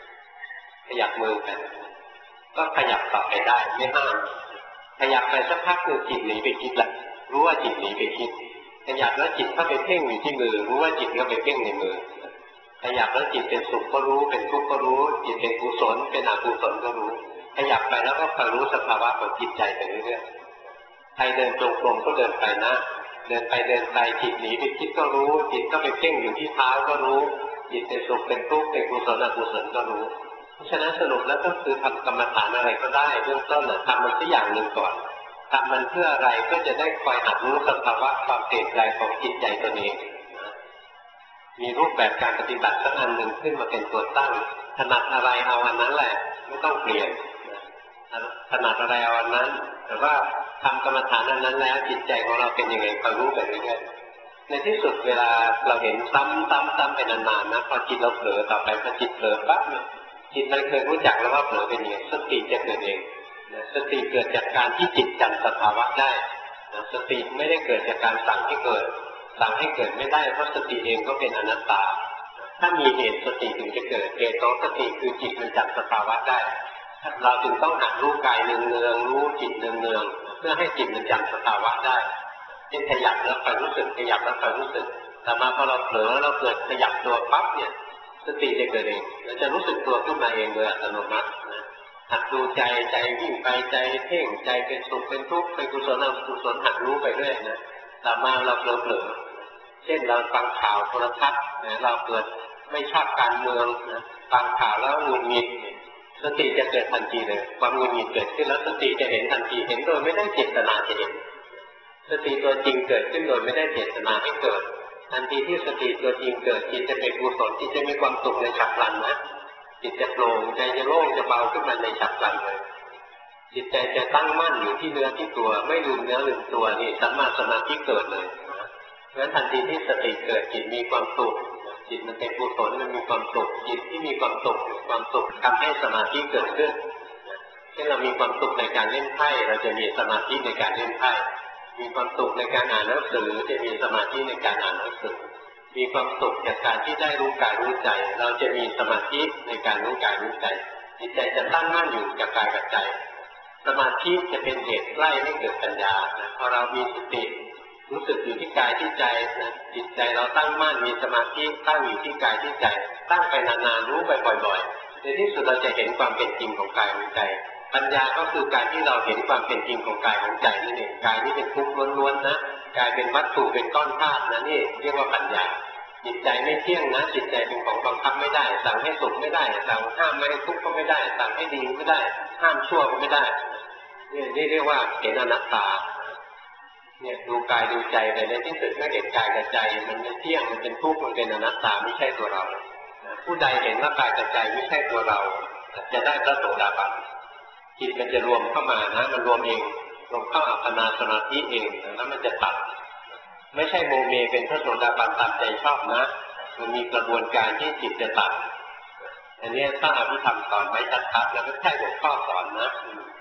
กันก็ขยับต่อไปได้ไม่ห้ามขยับไปสักพักคือจิตหนีไปคิดละรู้ว่าจิตหนีไปคิดขยับแล้วจิตเข้าไปเพ่งอยู่ที่มือรู้ว่าจิตเข้าไปเพ่งในมือขยับแล้วจิตเป็นสุขก็รู้เป็นทุกข์ก็รู้จิตเป็นกุศลเป็นอกุศลก็รู้ขยับไปแล้วก็คอยรู้สภาวะของจิตใจไปเรื่อยๆใครเดินจงกรมก็เดินไปนะเดินไปเดินไปจิตหนีไปคิดก็รู้จิตก็ไปเพ่งอยู่ที่เท้าก็รู้จิตเป็นสุขเป็นทุกข์เป็นกุศลอกุศลก็รู้เพราะฉะนั้นสรุปแล้วก็คือทำกรรมฐานอะไรก็ได้เบื้องต้นทำมันสักอย่างหนึ่งก่อนทำมันเพื่ออะไรก็จะได้คอยหัดรู้สภาวะความเปลี่ยนแปลงของจิตใจตัวเองมีรูปแบบการปฏิบัติสักอันหนึ่งขึ้นมาเป็นตัวตั้งถนัดอะไรเอาอันนั้นแหละไม่ต้องเปลี่ยนถนัดอะไรเอาอันนั้นแต่ว่าทำกรรมฐานอันนั้นแล้วจิตใจของเราเป็นยังไงคอยรู้ไปเรื่อยๆในที่สุดเวลาเราเห็นซ้ำไปนานๆนะพอจิตเราเผลอต่อไปพอจิตเผลอปั๊บเนี่ยจิตมันเคยรู้จักแล้วว่าเผลอเป็นยังไงสติจะเกิดเองสติเกิดจากการที่จิตจำสภาวะได้สติไม่ได้เกิดจากการสั่งให้เกิดสั่งให้เกิดไม่ได้เพราะสติเองก็เป็นอนัตตาถ้ามีเหตุสติถึงจะเกิดเหตุของสติคือจิตมันจำสภาวะได้เราจึงต้องหัดรู้กายเนืองๆรู้จิตเนืองๆเพื่อให้จิตมันจำสภาวะได้เช่นขยับแล้วคอยรู้สึกขยับแล้วคอยรู้สึกแต่มาพอเราเผลอเราเกิดขยับตัวปั๊บเนี่ยสติจะเกิดเองเราจะรู้สึกตัวขึ้นมาเองโดยอัตโนมัติหัดดูใจวิ่งไปใจเพ่งใจเป็นสุขเป็นทุกข์เป็นกุศลอกุศลหัดรู้ไปเรื่อยนะแต่มาเราเผลอเช่นเราฟังข่าวโทรทัศน์เราเกิดไม่ชอบการเมืองฟังข่าวแล้วหงุดหงิดสติจะเกิดทันทีเลยความหงุดหงิดเกิดขึ้นแล้วสติจะเห็นทันทีเห็นโดยไม่ได้เจตนาจะเห็นสติตัวจริงเกิดขึ้นโดยไม่ได้เจตนาให้เกิดทันทีที่สติตัวจริงเกิดจิตจะเป็นกุศลจิตจะมีความสุขในฉับพลันนะจิตจะโปร่งใจจะโล่งจะเบาขึ้นมาในฉับพลันเลยจิตใจจะตั้งมั่นอยู่ที่เนื้อที่ตัวไม่ลืมเนื้อลืมตัวนี่สัมมาสมาธิเกิดเลยเพราะฉะนั้นทันทีที่สติเกิดจิตมีความสุขจิตมันเป็นกุศลมันมีความสุขจิตที่มีความสุขทำให้สมาธิเกิดขึ้นเช่นเรามีความสุขในการเล่นไพ่เราจะมีสมาธิในการเล่นไพ่มีความสุขในการอ่านหนังสือจะมีสมาธิในการอ่านหนังสือมีความสุขจากการที่ได้รู้กายรู้ใจเราจะมีสมาธิในการรู้กายรู้ใจจิตใจจะตั้งมั่นอยู่กับกายกับใจสมาธิจะเป็นเหตุใกล้ให้เกิดปัญญาพอเรามีสติรู้สึกอยู่ที่กายที่ใจนะจิตใจเราตั้งมั่นมีสมาธิตั้งอยู่ที่กายที่ใจตั้งไปนานๆรู้ไปบ่อยๆในที่สุดเราจะเห็นความเป็นจริงของกายของใจปัญญาก็คือการที่เราเห็นความเป็นจริงของกายของใจนี่เองกายนี่เป็นทุกข์ล้วนๆนะกายเป็นวัตถุเป็นก้อนธาตุนะนี่เรียกว่าปัญญาจิตใจไม่เที่ยงนะจิตใจเป็นของบังคับไม่ได้สั่งให้สุขไม่ได้สั่งห้ามไม่ให้ทุกข์ก็ไม่ได้สั่งให้ดีไม่ได้ห้ามชั่วก็ไม่ได้นี่เรียกว่าเห็นอนัตตาเนี่ยดูกายดูใจไปในที่สุดก็เห็นกายกับใจมันไม่เที่ยงมันเป็นทุกข์มันเป็นอนัตตาไม่ใช่ตัวเราผู้ใดเห็นว่ากายกับใจไม่ใช่ตัวเราจะได้พระโสดาบันจิตมันจะรวมเข้ามานะมันรวมเองรวมเข้าอัปปนาสมาธิเองแล้วมันจะตัดไม่ใช่โมเมเป็นพระโสดาบันตามใจชอบนะมันมีกระบวนการที่จิตจะตัดอันนี้ถ้าอภิธรรมสอนไว้ชัดๆแล้วก็แค่หลวงพ่อสอนนะ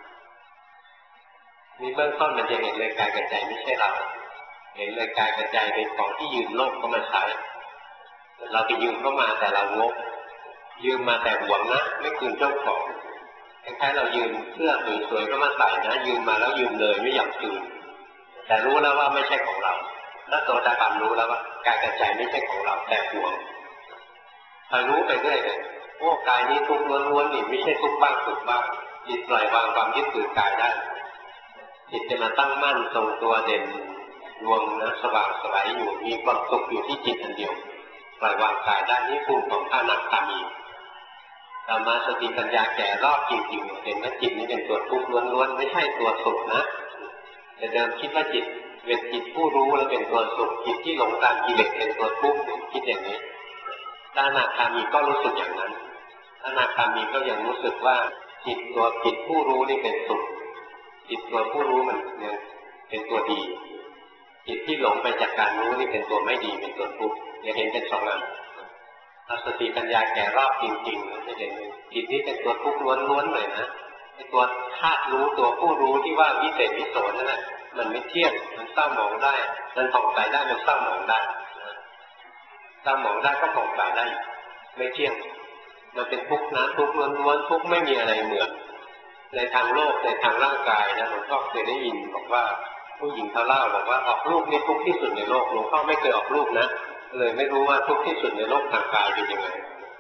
มีเบื้องต้นมันจะเห็นเลยกายกับใจไม่ใช่เราเห็นเลยกายกับใจเป็นของที่ยืมโลกเข้ามาใช้เราไปยืมเข้ามาแต่เรางกยืมมาแต่หวงนะไม่คืนเจ้าของคล้ายๆเรายืมเสื้อสวยๆก็มาใส่นะยืมมาแล้วยืมเลยไม่อยากคืนแต่รู้แล้วว่าไม่ใช่ของเราถ้าโสดาบันรู้แล้วว่ากายกับใจไม่ใช่ของเราแต่หวงพอรู้ไปเรื่อยเลยโอ้กายนี้ทุกข์ล้วนๆนี่ไม่ใช่ทุกข์บ้างสุขบ้างจิตปล่อยวางความยึดถือกายได้จิตจะมาตั้งมั่นทรงตัวเด่นดวงนะสว่างสวยอยู่มีความสุขอยู่ที่จิตอันเดียวปล่อยวางกายได้นี่ภูมิของพระอนาคามีต่อมาสติปัญญาแก่รอบจริงๆเห็นว่าจิตนี้เป็นตัวทุกข์ล้วนๆไม่ใช่ตัวสุขนะแต่เดิมคิดว่าจิตเป็นจิตผู้รู้แล้วเป็นตัวสุขจิตที่หลงตามกิเลสเป็นตัวทุกข์คิดอย่างนี้พระอนาคามีก็รู้สึกอย่างนั้นพระอนาคามีก็ยังรู้สึกว่าจิตตัวจิตผู้รู้นี่เป็นสุขจิตตัวผู้รู้มันยังเป็นตัวดีจิตที่หลงไปจากการรู้นี่เป็นตัวไม่ดีเป็นตัวทุกข์จะเห็นเป็นสองอันถ้าสติปัญญาแก่รอบจริงๆจะเห็นจิตนี้เป็นตัวทุกข์ล้วนๆเลยนะตัวธาตุรู้ตัวผู้รู้ที่ว่าวิเศษวิโสนั่นแหละมันไม่เที่ยงมันเศร้าหมองได้มันผ่องใสได้มันเศร้าหมองได้เศร้าหมองได้ก็ผ่องใสได้ไม่เที่ยงมันเป็นทุกข์นะทุกข์ล้วนๆทุกข์ไม่มีอะไรเหมือนในทางโลกในทางร่างกายนะหลวงพ่อเคยได้ยินบอกว่าผู้หญิงเขาเล่าบอกว่าออกลูกนี่ทุกข์ที่สุดในโลกหลวงพ่อไม่เคยออกลูกนะเลยไม่รู้ว่าทุกข์ที่สุดในโลกทางกายเป็นยังไง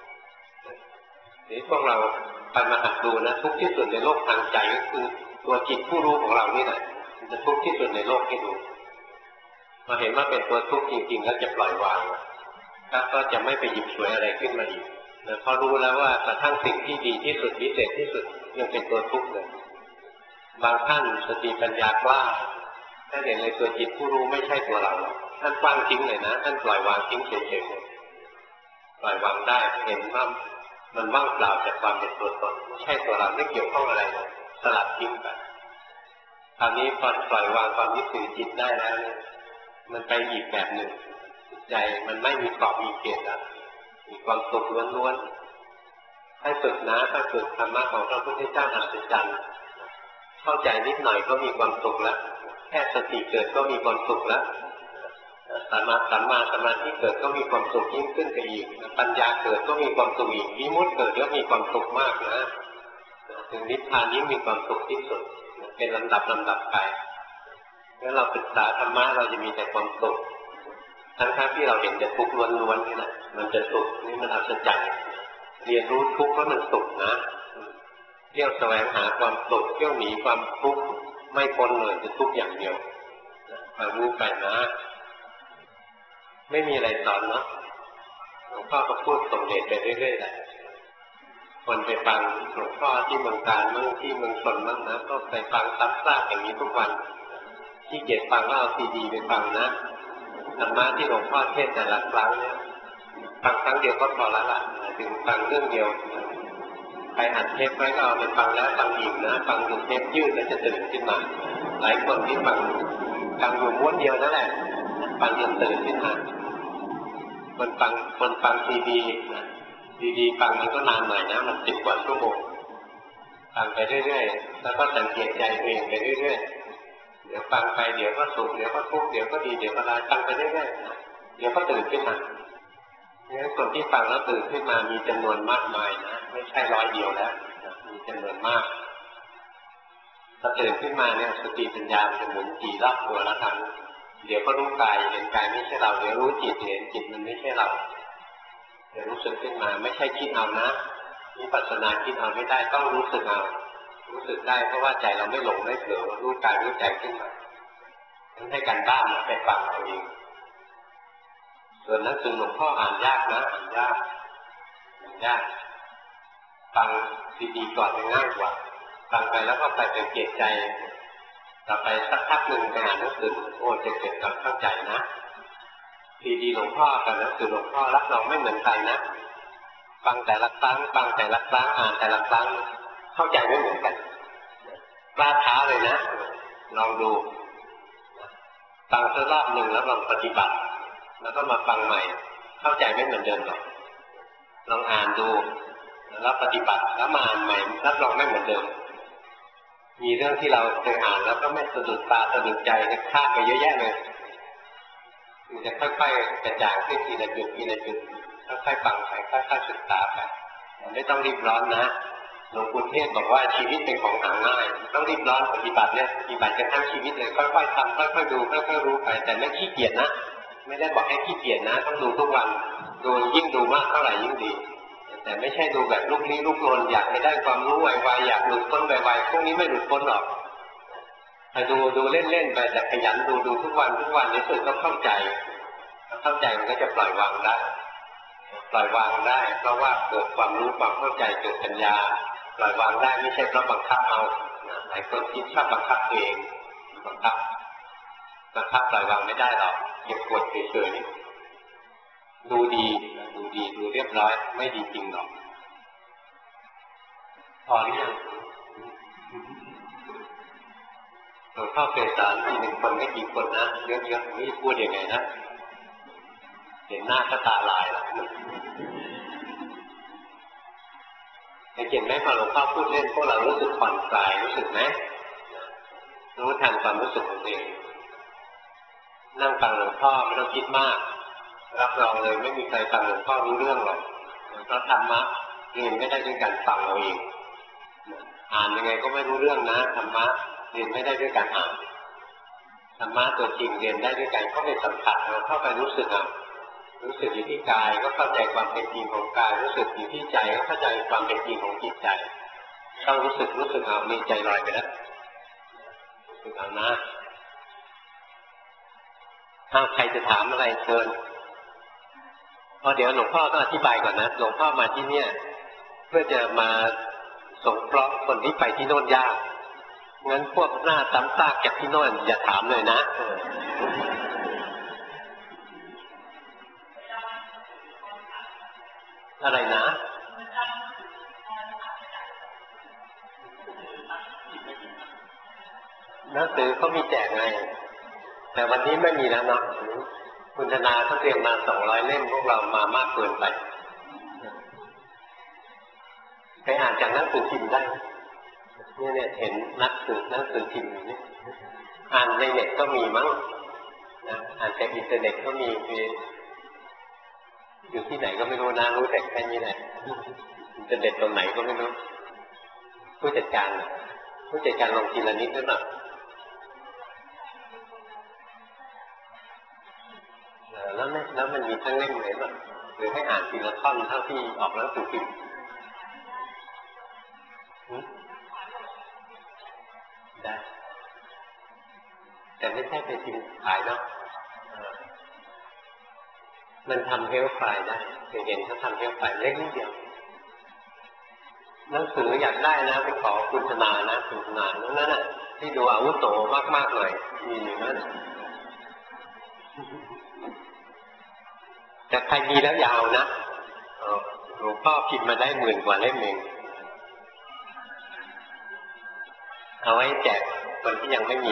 นี่พวกเราไปมาหัดดูนะทุกข์ที่สุดในโลกทางใจก็คือตัวจิตผู้รู้ของเรานี่แหละมันจะทุกข์ที่สุดในโลกให้ดูพอเห็นว่าเป็นตัวทุกข์จริงๆแล้วจะปล่อยวางก็จะไม่ไปหยิบฉวยอะไรขึ้นมาอีกพอรู้แล้วว่ากระทั่งสิ่งที่ดีที่สุดวิเศษที่สุดยังเป็นตัวทุกข์เลยบางท่านสติปัญญากล้าถ้าเห็นเลยตัวจิตผู้รู้ไม่ใช่ตัวเราท่านวางทิ้งเลยนะท่านปล่อยวางทิ้งเฉยๆปล่อยวางได้เห็นว่ามันว่างเปล่าจากความเป็นตัวตนไม่ใช่ตัวเราไม่เกี่ยวข้องอะไรสลัดทิ้งไปคราวนี้พอปล่อยวางความยึดถือจิตได้แล้วเนี่ยมันไปอีกแบบหนึ่งใจมันไม่มีขอบมีเขตแล้วมีความสุขล้วนๆให้ฝึกนะถ้าฝึกธรรมะของพระพุทธเจ้าอัศจรรย์เข้าใจนิดหน่อยก็มีความสุขแล้วแค่สติเกิดก็มีความสุขแล้วสัมมาสมาธิเกิดก็มีความสุขยิ่งขึ้นไปอีกปัญญาเกิดก็มีความสุขอีกวิมุตติเกิดแล้วมีความสุขมากนะถึงนิพพานยิ่งมีความสุขที่สุดเป็นลำดับไปแล้วเราศึกษาธรรมะเราจะมีแต่ความสุขทั้งที่เราเห็นแต่ทุกข์ล้วนๆนี่แหละมันจะสุขนี่มันอัศจรรย์เรียนรู้ทุกข์เพราะมันสุขนะเที่ยวแสวงหาความสุขเที่ยวหนีความทุกข์ไม่พ้นเลยจะทุกข์อย่างเดียวมารู้ไปนะไม่มีอะไรสอนเนาะหลวงพ่อก็พูดส่งเดชไปเรื่อยๆแหละคนไปฟังหลวงพ่อที่เมืองการเมืองที่เมืองชนบ้างนะก็ไปฟังซักซากอย่างนี้ทุกวันที่เกียรฟังก็เอาซีดีไปฟังนะธรรมะที่หลวงพ่อเทศแต่ละครั้งเนี่ยฟังครั้งเดียวก็พอละล่ะถึงฟังเรื่องเดียวใครอัดเทปไว้ก็เอาไปฟังแล้วฟังอีกนะฟังจนเทปยืดแล้วจะตื่นขึ้นมาหลายคนที่ฟังอยู่ม้วนเดียวนั่นแหละฟังจนตื่นขึ้นมาคนฟังซีดีนะซีดีฟังมันก็นานหน่อยนะมัน10 กว่าชั่วโมงฟังไปเรื่อยๆแล้วก็สังเกตใจตัวเองไปเรื่อยๆเดี๋ยวฟังไปเดี๋ยวก็สุขเดี๋ยวก็ทุกข์เดี๋ยวก็ดีเดี๋ยวก็ร้ายฟังไปเรื่อยๆเดี๋ยวก็ตื่นขึ้นมาเนี่ยคนที่ฟังแล้วตื่นขึ้นมามีจำนวนมากมายนะไม่ใช่100 เดียวแล้วมีจำนวนมากพอตื่นขึ้นมาเนี่ยสติปัญญามันจะหมุนจีรอบตัวแล้วทันเดี๋ยวก็รู้กายเห็นกายไม่ใช่เราเดี๋ยวรู้จิตเห็นจิตมันไม่ใช่เราเดี๋ยวรู้สึกขึ้นมาไม่ใช่คิดเอานะวิปัสสนาคิดเอาไม่ได้ต้องรู้สึกเอารู้สึกได้เพราะว่าใจเราไม่หลงไม่เผลอรู้กายรู้ใจขึ้นมาต้องให้การบ้านไปฟังเอาเองส่วนหนังสือหลวงพ่ออ่านยากนะอ่านยากฟังดีๆก่อนง่ายกว่าฟังไปแล้วก็ไปสังเกตใจต่อไปสักพักหนึ่งไปอ่านหนังสือโอ้จะเกิดความเข้าใจนะดีๆหลวงพ่อกับหนังสือหลวงพ่อรับรองไม่เหมือนกันนะฟังแต่ละครั้งอ่านแต่ละครั้งเข้าใจไม่เหมือนกันกล้าท้าเลยนะลองดูฟังสักรอบหนึ่งแล้วลองปฏิบัติแล้วก็มาฟังใหม่เข้าใจไม่เหมือนเดิมหรอกลองอ่านดูแล้วปฏิบัติแล้วมาอ่านใหม่รับรองไม่เหมือนเดิมมีเรื่องที่เราเคยอ่านแล้วก็ไม่สะดุดตาสะดุดใจคลาดไปเยอะแยะเลยมันจะค่อยๆกระจ่างขึ้นทีละจุดค่อยๆฟังไปค่อยๆศึกษาไปไม่ต้องรีบร้อนนะหลวงปู่เทศบอกว่าชีวิตเป็นของหาง่ายต้องรีบร้อนปฏิบัติเนี่ยปฏิบัติกันทั้งชีวิตเลยค่อยๆทำค่อยๆดูค่อยๆรู้ไปแต่ไม่ขี้เกียจนะไม่ได้บอกให้ขี้เกียจนะต้องดูทุกวันดูยิ่งดูมากเท่าไหร่ยิ่งดีแต่ไม่ใช่ดูแบบลุกลี้ลุกลนอยากให้ได้ความรู้ไวๆอยากหลุดพ้นไวๆพวกนี้ไม่หลุดพ้นหรอกแต่ดูเล่นๆไปแต่ขยันดูทุกวันในสุดก็เข้าใจมันก็จะปล่อยวางได้เพราะว่าเกิดความรู้ความเข้าใจเกิดปัญญาปล่อยวางได้ไม่ใช่เพราะบังคับเอาหลายคนคิดชอบบังคับตัวเองบังคับปล่อยวางไม่ได้หรอกเก็บกดเฉยๆดูดีดูเรียบร้อยไม่ดีจริงหรอกพอหรือยังหลวงพ่อเคยสอนทีหนึ่งคนไม่กี่คนนะเยอะๆไม่พูดยังไงนะเห็นหน้าก็ตาลายแล้วเห็นไหมพอหลวงพ่อพูดเล่นพวกเรารู้สึกผ่อนคลายรู้สึกไหมรู้ทันความรู้สึกของตัวเองนั่งฟังหลวงพ่อไม่ต้องคิดมากรับรองเลยไม่มีใครฟังหลวงพ่อรู้เรื่องหรอกเพราะธรรมะเรียนไม่ได้ด้วยการฟังเอาเองอ่านยังไงก็ไม่รู้เรื่องนะธรรมะเรียนไม่ได้ด้วยการอ่านธรรมะตัวจริงเรียนได้ด้วยการเข้าไปสัมผัสเข้าไปรู้สึกเอารู้สึกอยู่ที่กายก็เข้าใจความเป็นจริงของกายรู้สึกอยู่ที่ใจก็เข้าใจความเป็นจริงของจิตใจต้องรู้สึกเอามีใจลอยไปแล้วรู้สึกเอานะถ้าใครจะถามอะไรเชิญพอเดี๋ยวหลวงพ่อต้องอธิบายก่อนนะหลวงพ่อมาที่เนี่ยเพื่อจะมาสงเคราะห์คนที่ไปที่โน่นยากงั้นพวกหน้าซ้ำซากจากที่โน่นอย่าถามเลยนะอะไรนะหนังสือเขามีแจกไงแต่วันนี้ไม่มีแล้วเนาะคุณธนาเขาเตรียมมา200 เล่มพวกเรามามากเกินไปไปอ่านจากหนังสือพิมพ์ได้เนี่ยเห็นหนังสือพิมพ์นี่อ่านในเน็ตก็มีมั้งนะอ่านจากอินเทอร์เน็ตก็มีอยู่ที่ไหนก็ไม่รู้นะรู้แต่แค่นี้แหละอินเทอร์เน็ตตรงไหนก็ไม่รู้ผู้จัดการลงทีละนิดด้วยนะแล้วมันมีทั้งเล่มเลยมั้งหรือให้อ่านทีละท่อนเท่าที่ออกหนังสือพิมพ์ได้แต่ไม่ใช่เป็นพิมพ์ขายเนาะมันทำเฮลท์ไฟล์ได้เคยเห็นเขาทำเฮลท์ไฟล์เล็กนิดเดียวหนังสืออยากได้นะไปขอคุณธนานะคุณธนานั่นน่ะที่ดูอาวุโสมากๆหน่อยมีอยู่นั่นแต่ใครมีแล้วยาวนะหลวงพ่อพิมพ์มาได้10,000 กว่าเล่มเองเอาไว้แจกคนที่ยังไม่มี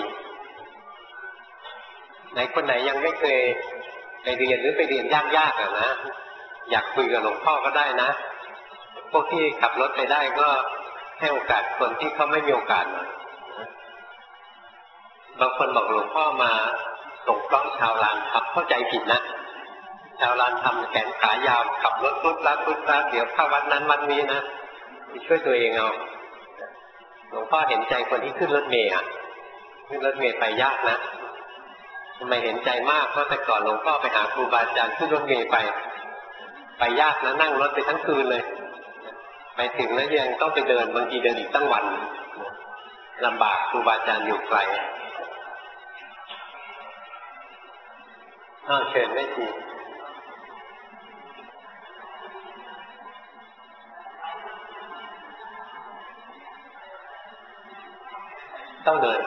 ไหนคนไหนยังไม่เคยไปเรียนหรือไปเรียนยากๆนะอยากคุยกับหลวงพ่อก็ได้นะพวกที่ขับรถไปได้ก็ให้โอกาสคนที่เขาไม่มีโอกาสหน่อยบางคนบอกหลวงพ่อมาส่งกล้องชาวลานขับเข้าใจผิดนะชาวลานทำแขนขายาวขับรถปุ๊บลัดเดี๋ยวเข้าวัดนั้นวัดนี้นะช่วยตัวเองเอาหลวงพ่อเห็นใจคนที่ขึ้นรถเมล์ขึ้นรถเมล์ไปยากนะทำไมเห็นใจมากเพราะแต่ก่อนหลวงพ่อไปหาครูบาอาจารย์ขึ้นรถเมล์ไปยากนะนั่งรถไปทั้งคืนเลยไปถึงแล้วยังต้องไปเดินบางทีเดินอีกตั้งวันลำบากครูบาอาจารย์อยู่ไกลเชิญได้ทีต้องเดิน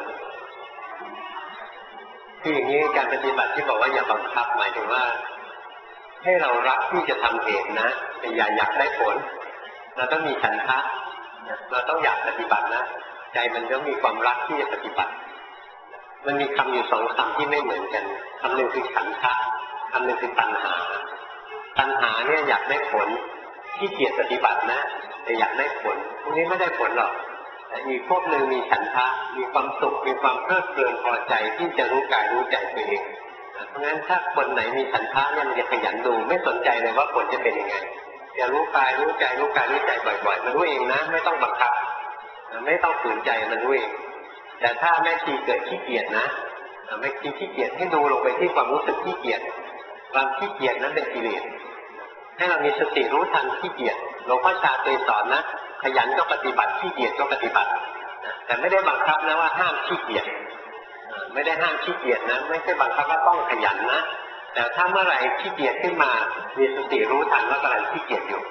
คืออย่างนี้การปฏิบัติที่บอกว่าอย่าบังคับหมายถึงว่าให้เรารักที่จะทำเหตุนะแต่อย่าอยากได้ผลเราต้องมีฉันทะเราต้องอยากปฏิบัตินะใจมันต้องมีความรักที่จะปฏิบัติมันมีคำอยู่2 คำที่ไม่เหมือนกันคำหนึ่งคือฉันทะคำหนึ่งคือตัณหาเนี่ยอยากได้ผลที่เกียจปฏิบัตินะแต่อยากได้ผลพวกนี้ไม่ได้ผลหรอกแต่อีกพวกหนึ่งมีฉันทะมีความสุขมีความเพลิดเพลินพอใจที่จะรู้กายรู้ใจตัวเองเพราะงั้นถ้าคนไหนมีฉันทะเนี่ยมันจะขยันดูไม่สนใจเลยว่าผลจะเป็นยังไงอย่ารู้กายรู้ใจรู้กายรู้ใจบ่อยๆมันรู้เองนะไม่ต้องบังคับไม่ต้องฝืนใจมันรู้เองแต่ถ้าแม่ชีเกิดขี้เกียจนะแม่ชีขี้เกียจให้ดูลงไปที่ความรู้สึกขี้เกียจความขี้เกียจนั้นเป็นกิเลสให้เรามีสติรู้ทันขี้เกียจหลวงพ่อชาเคยสอนนะขยันก็ปฏิบัติขี้เกียจก็ปฏิบัติแต่ไม่ได้บังคับนะว่าห้ามขี้เกียจไม่ได้ห้ามขี้เกียจนะไม่ใช่บังคับว่าต้องขยันนะแต่ถ้าเมื่อไหร่ขี้เกียจขึ้นมามีสติรู้ทันว่ากำลังขี้เกียจอยู่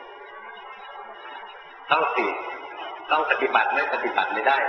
ต้องปฏิบัติไม่ปฏิบัติไม่ได้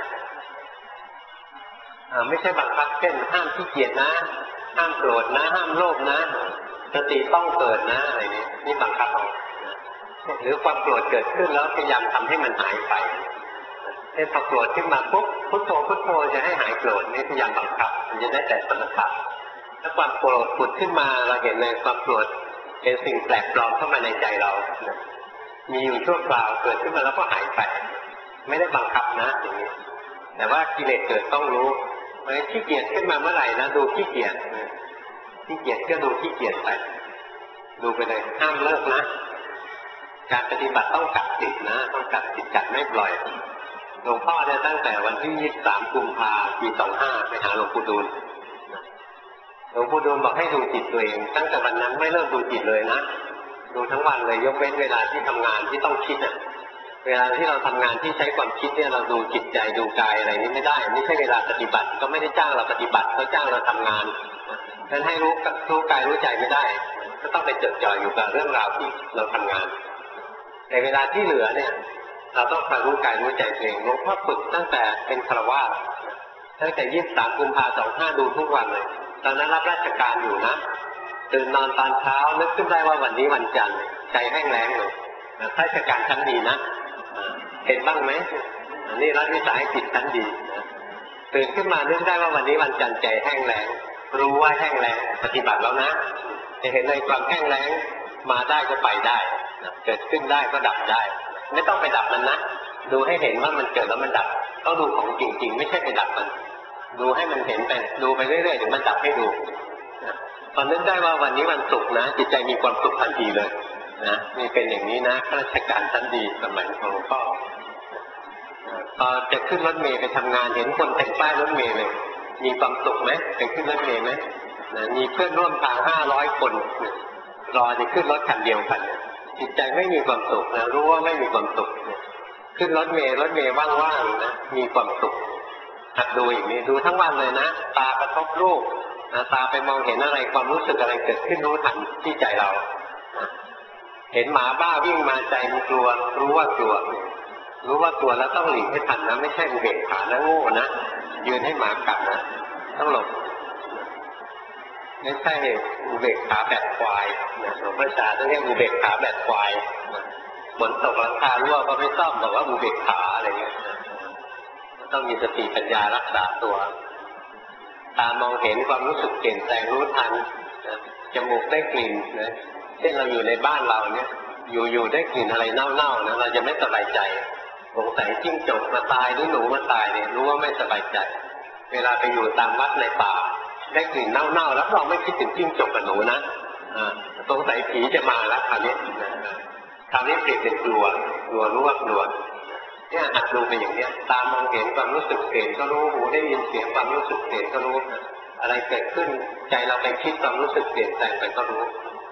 ไม่ใช่บังคับเช่นห้ามขี้เกียจนะห้ามโกรธนะห้ามโลภนะสติต้องเกิดนะอะไรนี้นี่บังคับหรือความโกรธเกิดขึ้นแล้วพยายามทำให้มันหายไปพอโกรธขึ้นมาปุ๊บพุทโธพุทโธจะให้หายโกรธนี่พยายามบังคับมันจะได้แต่สมถะถ้าความโกรธผุดขึ้นมาเราเห็นเลยความโกรธเป็นสิ่งแปลกปลอมเข้ามาในใจเรามีอยู่ชั่วคราวเกิดขึ้นมาแล้วก็หายไปไม่ได้บังคับนะอย่างนี้แต่ว่ากิเลสเกิดต้องรู้เพราะฉะนั้นขี้เกียจขึ้นมาเมื่อไหร่นะดูขี้เกียจก็ดูขี้เกียจไปดูไปเลยห้ามเลิกนะการปฏิบัติต้องกัดจิตนะต้องกัดจิตกัดไม่ปล่อยหลวงพ่อเนี่ยตั้งแต่วันที่23 กุมภาพันธ์ ปี 25ไปหาหลวงปู่ดูลหลวงปู่ดูลบอกให้ดูจิตตัวเองตั้งแต่วันนั้นไม่เริ่มดูจิตเลยนะดูทั้งวันเลยยกเว้นเวลาที่ทำงานที่ต้องคิดอ่ะเวลาที่เราทำงานที่ใช้ความคิดเนี่ยเราดูจิตใจดูกายอะไรนี้ไม่ได้ไม่ใช่เวลาปฏิบัติก็ไม่ได้จ้างเราปฏิบัติเขาจ้างเราทำงานฉะนั้นให้รู้กายรู้ใจไม่ได้ก็ต้องไปจดจ่ออยู่กับเรื่องราวที่เราทำงานแต่เวลาที่เหลือเนี่ยเราต้องคอยรู้กายรู้ใจเองหลวงพ่อฝึกตั้งแต่เป็นฆราวาสตั้งแต่23 กุมภาพันธ์ 25ดูทุกวันเลยตอนนั้นรับราชการอยู่นะตื่นนอนตอนเช้านึกขึ้นได้ว่าวันนี้วันจันทร์ใจแห้งแล้งเลยราชการชั้นดีนะเห็นบ้างไหมอันนี้รัฐวิสาหกิจชั้นดีตื่นขึ้นมานึกได้ว่าวันนี้วันจันทร์ใจแห้งแล้งรู้ว่าแห้งแล้งปฏิบัติแล้วนะจะเห็นเลยความแห้งแล้งมาได้ก็ไปได้เกิดขึ้นได้ก็ดับได้ไม่ต้องไปดับมันนะดูให้เห็นว่ามันเกิดแล้วมันดับต้องดูของจริงๆไม่ใช่ไปดับมันดูให้มันเห็นไปดูไปเรื่อยๆถึงมันดับให้ดูตอนนึกได้ว่าวันนี้วันศุกร์นะจิตใจมีความสุขทันทีเลยนะนี่เป็นอย่างนี้นะข้าราชการชั้นดีสมัยของหลวงพ่อพอจะขึ้นรถเมล์ไปทำงานเห็นคนแต่งป้ายรถเมล์เลยมีความสุขไหมไปขึ้นรถเมล์ไหมมีเพื่อนร่วมทาง500 คนรอจะขึ้นรถคันเดียวกันจิตใจไม่มีความสุขนะรู้ว่าไม่มีความสุขขึ้นรถเมล์ว่างๆนะมีความสุขหัดดูอย่างนี้ดูทั้งวันเลยนะตากระทบรูปตาไปมองเห็นอะไรความรู้สึกอะไรเกิดขึ้นรู้ทันที่ใจเราเห็นหมาบ้าวิ่งมาใจมันกลัวรู้ว่ากลัวแล้วต้องหลีกให้ทันนะไม่ใช่อุเบกขานะโง่นะยืนให้หมากัดนะต้องหลบไม่ใช่อุเบกขาแบบควายหลวงพ่อชาต้องเรียกอุเบกขาแบบควายฝนตกหลังคารั่วก็ไม่ซ่อมบอกว่าอุเบกขาอะไรเงี้ยต้องมีสติปัญญารักษาตัวตามองเห็นความรู้สึกเปลี่ยนแปลงรู้ทันจมูกได้กลิ่นนะเช่นเราอยู่ในบ้านเราเนี่ยอยู่ได้กลิ่นอะไรเน่าๆนะเราจะไม่สบายใจสงสัยจิ้งจกมาตายหรือหนูมาตายเนี่ยรู้ว่าไม่สบายใจเวลาไปอยู่ตามวัดในป่าได้กลิ่นเน่าๆแล้วเราไม่คิดถึงจิ้งจกกับหนูนะสงสัยผีจะมาแล้วคราวนี้เปลี่ยนเป็นกลัวรู้ว่ากลัวเนี่ยหัดดูไปอย่างเนี้ยตามมองเห็นความรู้สึกเปลี่ยนก็รู้หูได้ยินเสียงความรู้สึกเปลี่ยนก็รู้อะไรเกิดขึ้นใจเราไปคิดความรู้สึกเปลี่ยนแปลงไปก็รู้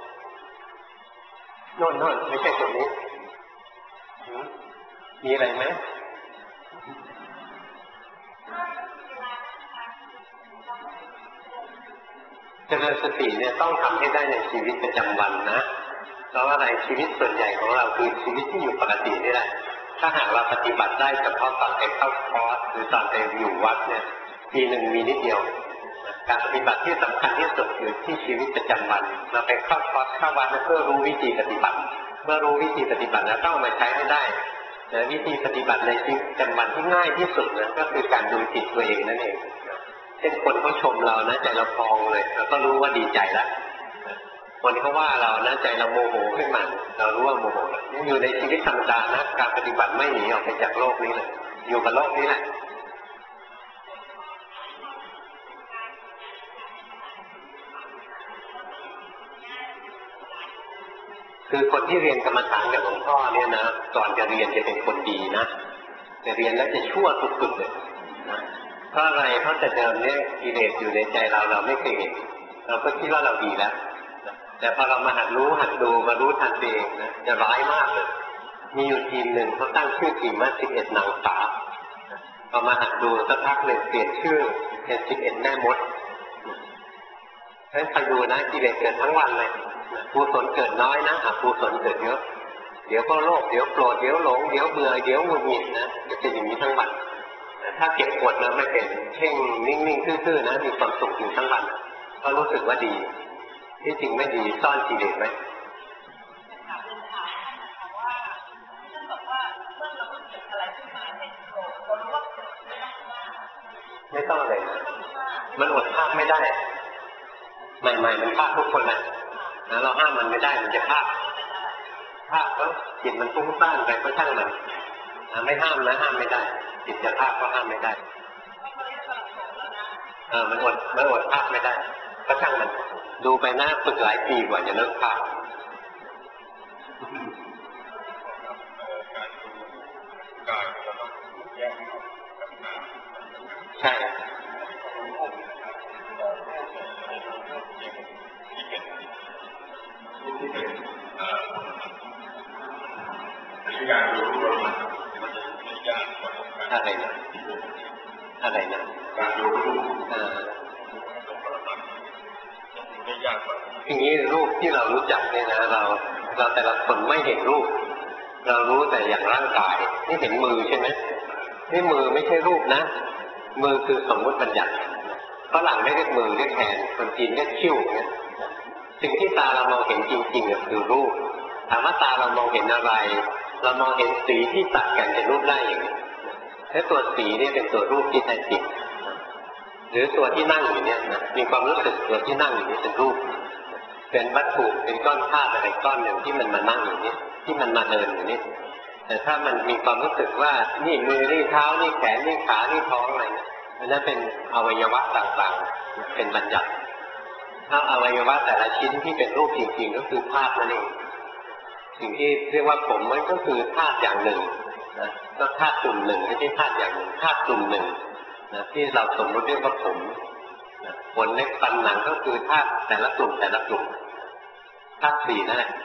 โน่นไม่ใช่ตรงนี้มีอะไรไหมเจริญสติเนี่ยต้องทำให้ได้ในชีวิตประจำวันนะเพราะว่าอะไรชีวิตส่วนใหญ่ของเราคือชีวิตที่อยู่ปกตินี่แหละถ้าหากเราปฏิบัติได้เฉพาะตอนไปเข้าคอร์สหรือตอนไปอยู่วัดเนี่ยปีหนึ่งมีนิดเดียวการปฏิบัติที่สำคัญที่สุดอยู่ที่ชีวิตประจำวันเราไปเข้าคอร์สเข้าวัดเพื่อรู้วิธีปฏิบัติเมื่อรู้วิธีปฏิบัติแล้วต้องเอามาใช้ให้ได้วิธีปฏิบัติในชีวิตประจำวันที่ง่ายที่สุดนะก็คือการดูจิตตัวเองนั่นเองเช่นคนเขาชมเรานะใจเราพองเลยเราก็รู้ว่าดีใจแล้วคนเขาว่าเรานะใจเราโมโหขึ้นมาเรารู้ว่าโมโหอยู่ในชีวิตธรรมดานะการปฏิบัติไม่หนีออกไปจากโลกนี้เลยอยู่กับโลกนี้แหละคือคนที่เรียนกรรมฐานกับหลวงพ่อเนี่ยนะก่อนจะเรียนจะเป็นคนดีนะแต่เรียนแล้วจะชั่วสุดๆเลยนะเพราะอะไรเพราะแต่เดิมเนี่ยกิเลสอยู่ในใจเราไม่เคยเห็นเราก็คิดว่าเราดีแล้วแต่พอเรามาหัดรู้หัดดูมารู้ทันเองนะจะร้ายมากเลยมีอยู่ทีมหนึ่งเขาตั้งชื่อทีมว่า11 นางฟ้าพอมาหัดดูสักพักหนึ่งเปลี่ยนชื่อเป็น11 แม่มดเพราะฉะนั้นคอยดูนะกิเลสเกิดทั้งวันเลยกุศลเกิดน้อยนะอกุศลเกิดเยอะเดี๋ยวก็โลภเดี๋ยวโกรธเดี๋ยวหลงเดี๋ยวเบื่อเดี๋ยวหงุดหงิดนะจะเป็นอย่างนี้ทั้งวันถ้าเก็บกดแล้วไม่เป็นเพ่งนิ่งๆซื่อๆนะมีความสุขอยู่ทั้งวันก็รู้สึกว่าดีที่จริงไม่ดีซ่อนกิเลสไว้ไม่ต้องเลยนะมันอดภาคไม่ได้ใหม่ๆมันภาคทุกคนแหละนะเราห้ามมันไม่ได้มันจะภาคแล้วจิตมันฟุ้งซ่านไปก็ช่างมันไม่ห้ามนะห้ามไม่ได้จิตจะภาคก็ห้ามไม่ได้มันอดภาคไม่ได้ก็ช่างมันดูไปหน้าฝึกหลายปีกว่าจะเลิกภาคใช่การรู้ว่ามันไม่ยากอะไรนะการรู้ไม่ยากกว่าทีนี้รูปที่เรารู้จักเนี่ยนะเราแต่ละคนไม่เห็นรูปเรารู้แต่อย่างร่างกายนี่เห็นมือใช่ไหมนี่มือไม่ใช่รูปนะมือคือสมมติบัญญัติฝรั่งไม่เรียกมือเรียกแขนคนจีนเรียกคิ้วเนี่ยสิ่งที่ตาเรามองเห็นจริงๆก็คือรูปถามว่าตาเรามองเห็นอะไรเรามองเห็นสีที่ตัดกันเป็นรูปได้อย่างนี้และตัวสีนี่เป็นตัวรูปที่แท้จริงหรือตัวที่นั่งอยู่เนี่ยนะมีความรู้สึกตัวที่นั่งอยู่นี่เป็นรูปเป็นวัตถุเป็นก้อนธาตุอะไรก้อนหนึ่งที่มันมานั่งอยู่นี่ที่มันมาเดินอยู่นี่แต่ถ้ามันมีความรู้สึกว่านี่มือนี่เท้านี่แขนนี่ขานี่ท้องอะไรเนี่ยนั่นเป็นอวัยวะต่างๆเป็นบัญญัติถ้าอวัยวะแต่ละชิ้นที่เป็นรูปจริงๆก็คือธาตุนั่นเองสิ่งที่เรียกว่าผมมันก็คือธาตุอย่างหนึ่งนะก็ธาตุกลุ่มหนึ่งไม่ใช่ธาตุอย่างหนึ่งธาตุกลุ่มหนึ่งนะที่เราสมมติเรียกว่าผมขนเล็บฟันหนังก็คือธาตุแต่ละกลุ่มธาตุสี่นั่นแหละ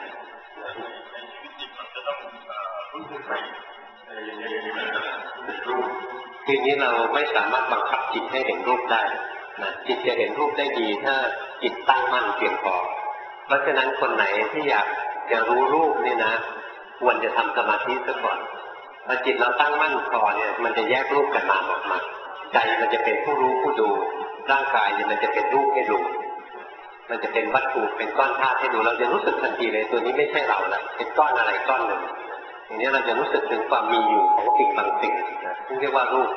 ทีนี้เราไม่สามารถบังคับจิตให้เห็นรูปได้นะจิตจะเห็นรูปได้ดีถ้าจิตตั้งมั่นเพียงพอเพราะฉะนั้นคนไหนที่อยากจะรู้รูปนี่นะควรจะทำสมาธิซะก่อนพอจิตเราตั้งมั่นพอเนี่ยมันจะแยกรูปกับนามออกมาใจมันจะเป็นผู้รู้ผู้ดูร่างกายเนี่ยมันจะเป็นรูปให้ดูมันจะเป็นวัตถุเป็นก้อนธาตุให้ดูเราจะรู้สึกทันทีเลยตัวนี้ไม่ใช่เราละเป็นก้อนอะไรก้อนหนึ่งอย่างนี้เราจะรู้สึกถึงความมีอยู่ของสิ่งบางสิ่งนะที่เรียกว่ารูป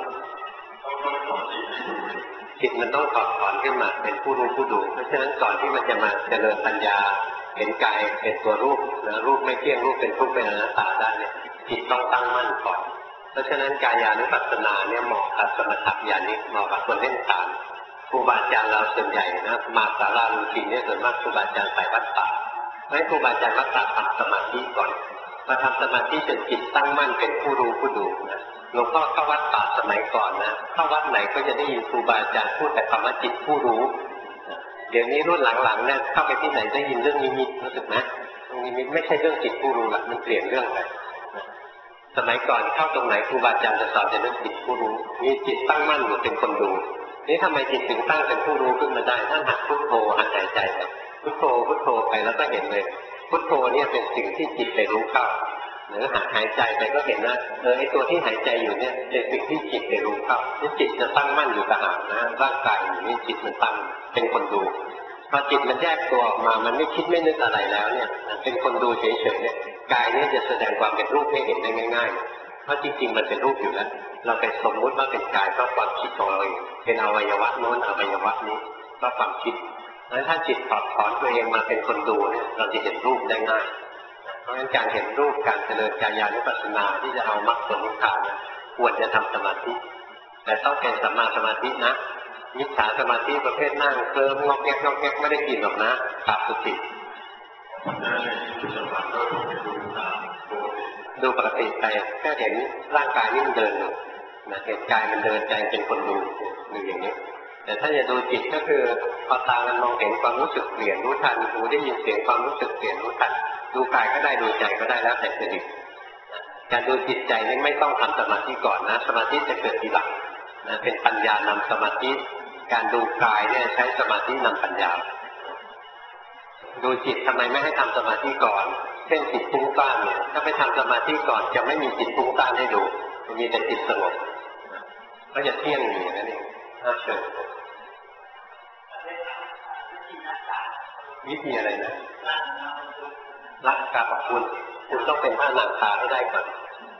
จิตมันต้องถอดถอนขึ้นมาเป็นผู้รู้ผู้ดูเพราะฉะนั้นก่อนที่มันจะมาเจริญปัญญาเห็นกายเป็นตัวรูปนะรูปไม่เที่ยงรูปเป็นทุกข์เป็นอนัตตาได้เนี่ยจิตต้องตั้งมั่นก่อนเพราะฉะนั้นกายานุปัสสนาเนี่ยเหมาะกับสมถะญาณิกเหมาะกับคนเล่นฌานครูบาอาจารย์เราส่วนใหญ่นะมาศาลาฤาษีเนี่ยส่วนมากครูบาอาจารย์สายวัดป่าให้ครูบาอาจารย์วัดป่าทำสมาธิก่อนมาทำสมาธิจนจิตตั้งมั่นเป็นผู้รู้ผู้ดูนะหลวงพ่อเข้าวัดป่าสมัยก่อนนะเข้าวัดไหนก็จะได้ยินครูบาอาจารย์พูดแต่คำว่าจิตผู้รู้เดี๋ยวนี้รุ่นหลังๆเนี่ยเข้าไปที่ไหนได้ยินเรื่องนิมิตรู้สึกไหมนิมิตไม่ใช่เรื่องจิตผู้รู้ละมันเปลี่ยนเรื่องไปสมัยก่อนเข้าตรงไหนครูบาอาจารย์จะสอนแต่เรื่องจิตผู้รู้มีจิตตั้งมั่นอยู่เป็นคนดูนี่ทำไมจิตถึงตั้งเป็นผู้รู้ขึ้นมาได้ท่านหัดพุทโธหัดหายใจไปพุทโธพุทโธไปแล้วก็เห็นเลยพุทโธเนี่ยเป็นสิ่งที่จิตไปรู้เข้าหรือหัดหายใจไปก็เห็นนะไอ้ตัวที่หายใจอยู่เนี่ยเป็นสิ่งที่จิตไปรู้เข้าที่จิตจะตั้งมั่นอยู่กับหางนะร่างกายอยู่นี่จิตมันตั้งเป็นคนดูพอจิตมันแยกตัวออกมามันไม่คิดไม่นึกอะไรแล้วเนี่ยเป็นคนดูเฉยๆเนี่ยกายเนี่ยจะแสดงความเป็นรูปให้เห็นได้ง่ายๆเพราะจริงๆมันเป็นรูปอยู่แล้วเราไปสมมุติว่าเป็นกายเพราะความคิดของเราเองเป็นอวัยวะโน้นอวัยวะนี้เพราะความคิดแล้วถ้าจิตถอดถอนตัวเองมาเป็นคนดูเนี่ยเราจะเห็นรูปได้ง่ายเพราะฉะนั้นการเห็นรูปการเจริญกายานุปัสสนาที่จะเอามรรคผลนิพพานเนี่ยควรจะทำสมาธิแต่ต้องเป็นสัมมาสมาธินะมิจฉาสมาธิประเภทนั่งเคลิ้มงอกแงกไม่ได้กินหรอกนะขาดสติดูปกติไปแค่เห็นร่างกายนี่มันเดินอยู่นะเห็นกายมันเดินใจเป็นคนดูอย่างนี้แต่ถ้าจะดูจิตก็คือพอตามันมองเห็นความรู้สึกเปลี่ยนรู้ทันหูได้ยินเสียงความรู้สึกเปลี่ยนรู้ทันดูกายก็ได้ดูใจก็ได้แล้วแต่จริตการดูจิตใจนี่ไม่ต้องทำสมาธิก่อนนะสมาธิจะเกิดทีหลังนะเป็นปัญญานำสมาธิการดูกายเนี่ยใช้สมาธินำปัญญาดูจิตทำไมไม่ให้ทำสมาธิก่อนเช่นจิตฟุ้งซ่านเนี่ยถ้าไปทำสมาธิก่อนจะไม่มีจิตฟุ้งซ่านให้ดูมีแต่จิตสงบก็จะเที่ยงอยู่อย่างนั้นเองน่าเชื่อวิธีอะไรนะรักกับคุณต้องเป็นพระอนาคาให้ได้ก่อน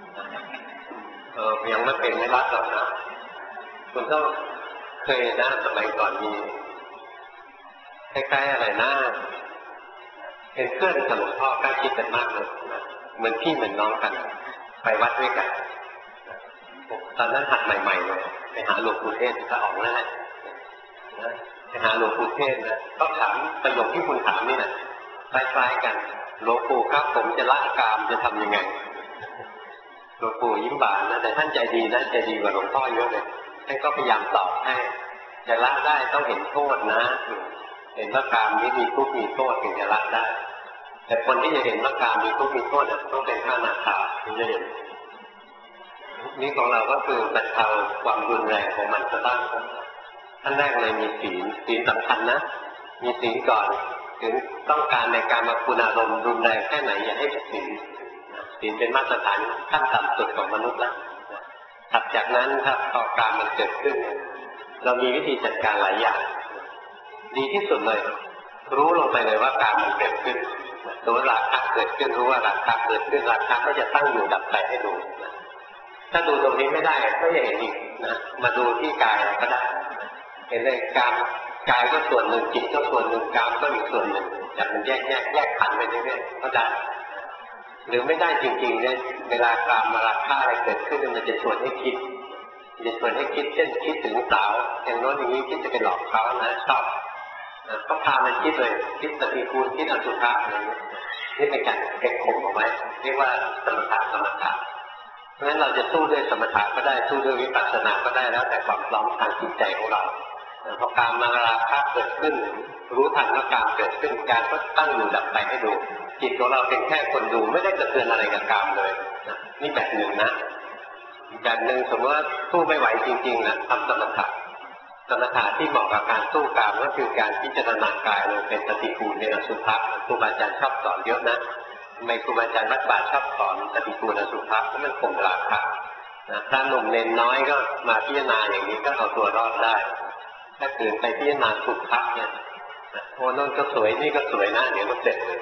ยังไม่เป็นไม่รักหรอกนะคุณต้องเคยนะสมัยก่อนมีคล้ายๆอะไรนะเป็นเพื่อนกับหลวงพ่อใกล้ชิดกันมากเลยเหมือนพี่เหมือนน้องกันไปวัดด้วยกันตอนนั้นหัดใหม่ๆเลยไปหาหลวงปู่เทศจะออกแล้วนะไปหาหลวงปู่เทศนะก็ถามประโยคที่คุณถามนี่นะคล้ายๆกันหลวงปู่ครับผมจะละกามจะทำยังไงหลวงปู่ยิ้มบานนะแต่ท่านใจดีนะใจดีกว่าหลวงพ่อเยอะเลยท่านก็พยายามตอบให้จะละได้ต้องเห็นโทษนะเห็นว่ากามนี้มีทุกข์มีโทษถึงจะละได้แต่คนที่จะเห็นว่ากามมีทุกข์มีโทษต้องเป็นพระอนาคาถึงจะเห็นนี่ของเราก็คือบรรเทาความรุนแรงของมันซะบ้างขั้นแรกเลยมีศีลสำคัญนะมีศีลก่อนถึงต้องการในการมาคุณอารมณ์รุนแรงแค่ไหนอย่าให้ศีลเป็นมาตรฐานขั้นต่ำสุดของมนุษย์ละถัดจากนั้นถ้าต่อการมันเกิดขึ้นเรามีวิธีจัดการหลายอย่างดีที่สุดเลยรู้ลงไปเลยว่าการมันเกิดขึ้นตัวราคะเกิดขึ้นรู้ว่าราคะเกิดขึ้นราคะก็จะตั้งอยู่ดับไปให้ดูถ้าดูตรงนี้ไม่ได้ก็อย่าเห็นอีกนะมาดูที่กายก็ได้เห็นเลยกายก็ส่วนหนึ่งจิตก็ส่วนหนึ่งกายก็อีกส่วนหนึ่งจับมันแยกขันไปเรื่อยๆก็ได้หรือไม่ได้จริงๆเนี่ยเวลากามมาราคะอะไรเกิดขึ้นมันจะชวนให้คิดจะชวนให้คิดเช่นคิดถึงสาวอย่างโน้นอย่างนี้คิดจะไปหลอกเขานะชอบก็พามันคิดเลยคิดปฏิกูลคิดอสุภะอะไรนี้นี่เป็นการเก็บข่มเอาไว้เรียกว่าสมถะเพราะฉะนั้นเราจะสู้ด้วยสมถะก็ได้สู้ด้วยวิปัสสนาก็ได้แล้วแต่ความพร้อมทางจิตใจของเราพอกามมาราคะเกิดขึ้นรู้ทันว่ากามเกิดขึ้นการก็ตั้งอยู่ดับไปให้ดูจิตของเราเป็นแค่คนดูไม่ได้กระเทือนอะไรกับกามเลยนี่แบบหนึ่งนะแบบหนึ่งสมมติว่าสู้ไม่ไหวจริงๆนะทำสมถะที่เหมาะกับการสู้กามก็คือการพิจารณากายเลยเป็นปฏิกูลในอสุภะครูบาอาจารย์ชอบสอนเยอะนะไม่ครูบาอาจารย์วัดบาทชอบสอนปฏิกูลอสุภะเพราะมันข่มราคะพระหนุ่มเนนน้อยก็มาพิจารณาอย่างนี้ก็เอาตัวรอดได้ถ้าตื่นไปพิจารณาสุภะเนี่ยโอ้นั่นก็สวยนี่ก็สวยนะเดี๋ยวก็เสร็จเลย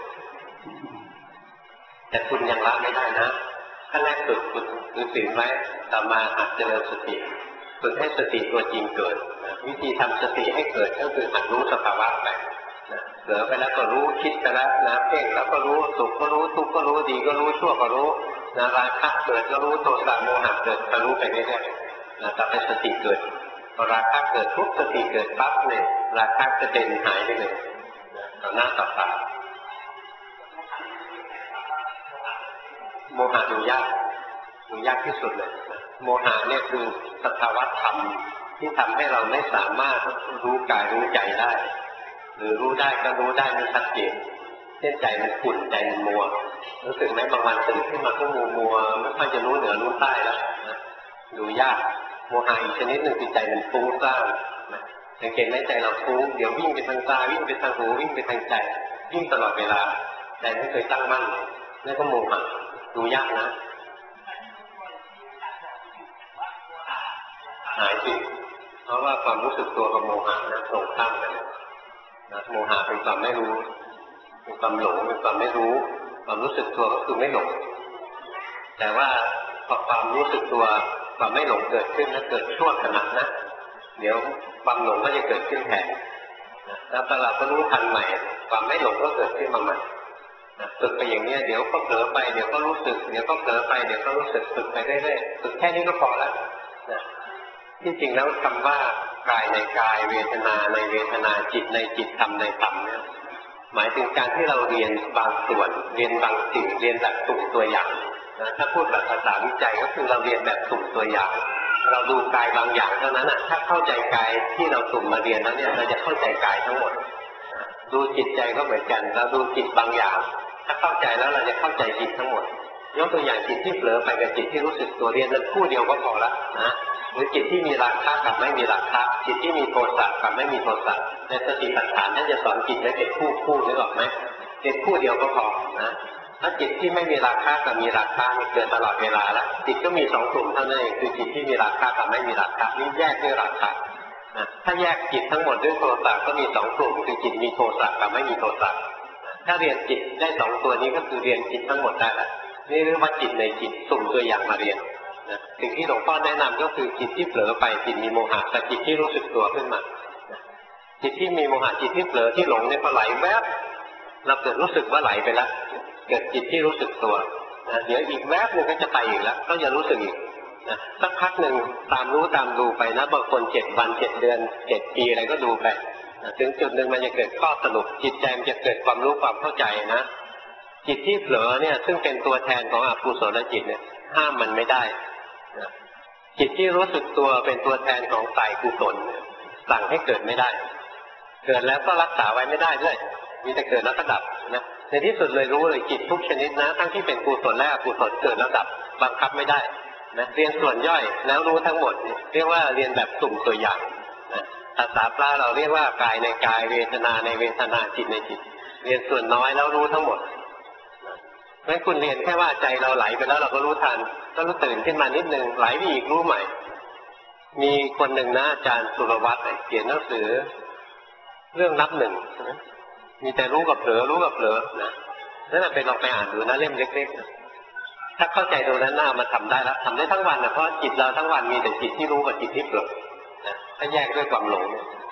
แต่คุณยังละไม่ได้นะขั้นแรกฝึกศีลไว้ต่อมาหัดเจริญสติฝึกให้สติตัวจริงเกิดวิธีทำสติให้เกิดก็คือหัดรู้สภาวะไปเหลือไปแล้วก็รู้คิดไปแล้วนะเพ่งแล้วก็รู้สุขก็รู้ทุกข์ก็รู้ดีก็รู้ชั่วก็รู้นะราคะเกิดก็รู้โทสะโมหะเกิดก็รู้ไปเรื่อยๆนะต่อไปสติเกิดพอราคะเกิดทุกสติเกิดปั๊บเนี่ยราคะจะเด่นหายไปเลยต่อหน้าต่อตาโมหะดูยากที่สุดเลยโมหะเนี่ยคือสภาวะธรรมที่ทำให้เราไม่สามารถรู้กายรู้ใจได้หรือรู้ได้ก็รู้ได้ไม่ชัดเจนเช่นใจมันขุ่นใจมันมัวรู้สึกไหมบางวันตื่นขึ้นมาก็มัวไม่ค่อยจะรู้เหนือรู้ใต้แล้วดูยากโมหะอีกชนิดหนึ่งคือใจมันฟุ้งซ่านสังเกตไหมใจเราฟุ้งเดี๋ยววิ่งไปทางตาวิ่งไปทางหูวิ่งไปทางใจวิ่งตลอดเวลาใจไม่เคยตั้งมั่นนั่นก็โมหะดูยากนะหายสิเพราะว่าความรู้สึกตัวกับโมหะนั้นตรงข้ามกันนะโมหะเป็นความไม่รู้เป็นความหลงเป็นความไม่รู้ความรู้สึกตัวก็คือไม่หลงแต่ว่าพอความรู้สึกตัวความไม่หลงเกิดขึ้นแล้วเกิดชั่วขณะนะเดี๋ยวความหลงก็จะเกิดขึ้นแทนแล้วตลาดก็รู้ทันใหม่ความไม่หลงก็เกิดขึ้นมาใหม่ฝึกไปอย่างนี้เดี๋ยวก็เผลอไปเดี๋ยวก็รู้สึกเดี๋ยวก็เผลอไปเดี๋ยวก็รู้สึกฝึกไปเรื่อยๆฝึกแค่นี้ก็พอแล้วที่จริงแล้วคำว่ากายในกายเวทนาในเวทนาจิตในจิตธรรมในธรรมเนี่ยหมายถึงการที่เราเรียนบางส่วนเรียนบางสิ่งเรียนแบบสุ่มตัวอย่างนะถ้าพูดแบบภาษาวิจัยก็คือเราเรียนแบบสุ่มตัวอย่างเราดูกายบางอย่างเท่านั้นถ้าเข้าใจกายที่เราสุ่มมาเรียนแล้วเนี่ยเราจะเข้าใจกายทั้งหมดดูจิตใจก็เหมือนกันเราดูจิตบางอย่างถ้าเข้าใจแล้วเราจะเข้าใจจิตทั้งหมดยกตัวอย่างจิตที่เผลอไปกับจิตที่รู้สึกตัวเรียนนั้นคู่เดียวก็พอละนะหรือจิตที่มีราคะกับไม่มีราคะจิตที่มีโทสะกับไม่มีโทสะในสติปัฏฐานท่านจะสอนจิตไว้เป็นคู่นึกออกไหมเป็นคู่เดียวก็พอนะถ้าจิตที่ไม่มีราคะกับมีราคะมันเกิดตลอดเวลาแล้วจิตก็มีสองกลุ่มเท่านั้นเองคือจิตที่มีราคะกับไม่มีราคะนี่แยกด้วยราคะถ้าแยกจิตทั้งหมดด้วยโทสะก็มีสองกลุ่มคือจิตมีโทสะกับไม่มีโทสะถ้าเรียนจิตได้สองตัวนี้ก็คือเรียนจิตทั้งหมดได้แล้วนี่เรียกว่าจิตในจิตสุ่มตัวอย่างมาเรียนสิ่งที่หลวงพ่อแนะนำก็คือจิตที่เผลอไปจิตมีโมหะกับจิตที่รู้สึกตัวขึ้นมาจิตที่มีโมหะจิตที่เผลอที่หลงเนี่ยพอไหลแวบเราเกิดรู้สึกว่าไหลไปแล้วเกิดจิตที่รู้สึกตัวเดี๋ยวอีกแวบนึงก็จะไปอีกแล้วก็จะรู้สึกอีกสักพักหนึ่งตามรู้ตามดูไปนะบางคน7 วัน7 เดือน7 ปีอะไรก็ดูไปถึงจุดหนึ่งมันจะเกิดข้อสรุปจิตใจมันจะเกิดความรู้ความเข้าใจนะจิตที่เผลอเนี่ยซึ่งเป็นตัวแทนของอกุศลจิตเนี่ยห้ามมันไม่ได้จิตที่รู้สึกตัวเป็นตัวแทนของฝ่ายกุศลสั่งให้เกิดไม่ได้เกิดแล้วก็รักษาไว้ไม่ได้ด้วยมีแต่เกิดแล้วก็ดับนะในที่สุดเลยรู้เลยจิตทุกชนิดนะทั้งที่เป็นกุศลและอกุศลเกิดแล้วดับบังคับไม่ได้นะเรียนส่วนย่อยแล้วรู้ทั้งหมดเรียกว่าเรียนแบบสุ่มตัวอย่างนะภาษาพระเราเรียกว่ากายในกายเวทนาในเวทนาจิตในจิตเรียนส่วนน้อยแล้วรู้ทั้งหมดเพราะฉะนั้นคุณเรียนแค่ว่าใจเราไหลไปแล้วเราก็รู้ทันก็รู้ตื่นขึ้นมานิดนึงไหลไปอีกรู้ใหม่มีคนหนึ่งนะอาจารย์สุรวัตรเขียนหนังสือเรื่องนับหนึ่งมีแต่รู้กับเผลอรู้กับเผลอนะนั่นแหละไปลองไปอ่านดูนะเล่มเล็กๆถ้าเข้าใจตรงนั้นหน้ามาทำได้แล้วทำได้ทั้งวันนะเพราะจิตเราทั้งวันมีแต่จิตที่รู้กับจิตที่เผลอนะถ้าแยกด้วยความหลง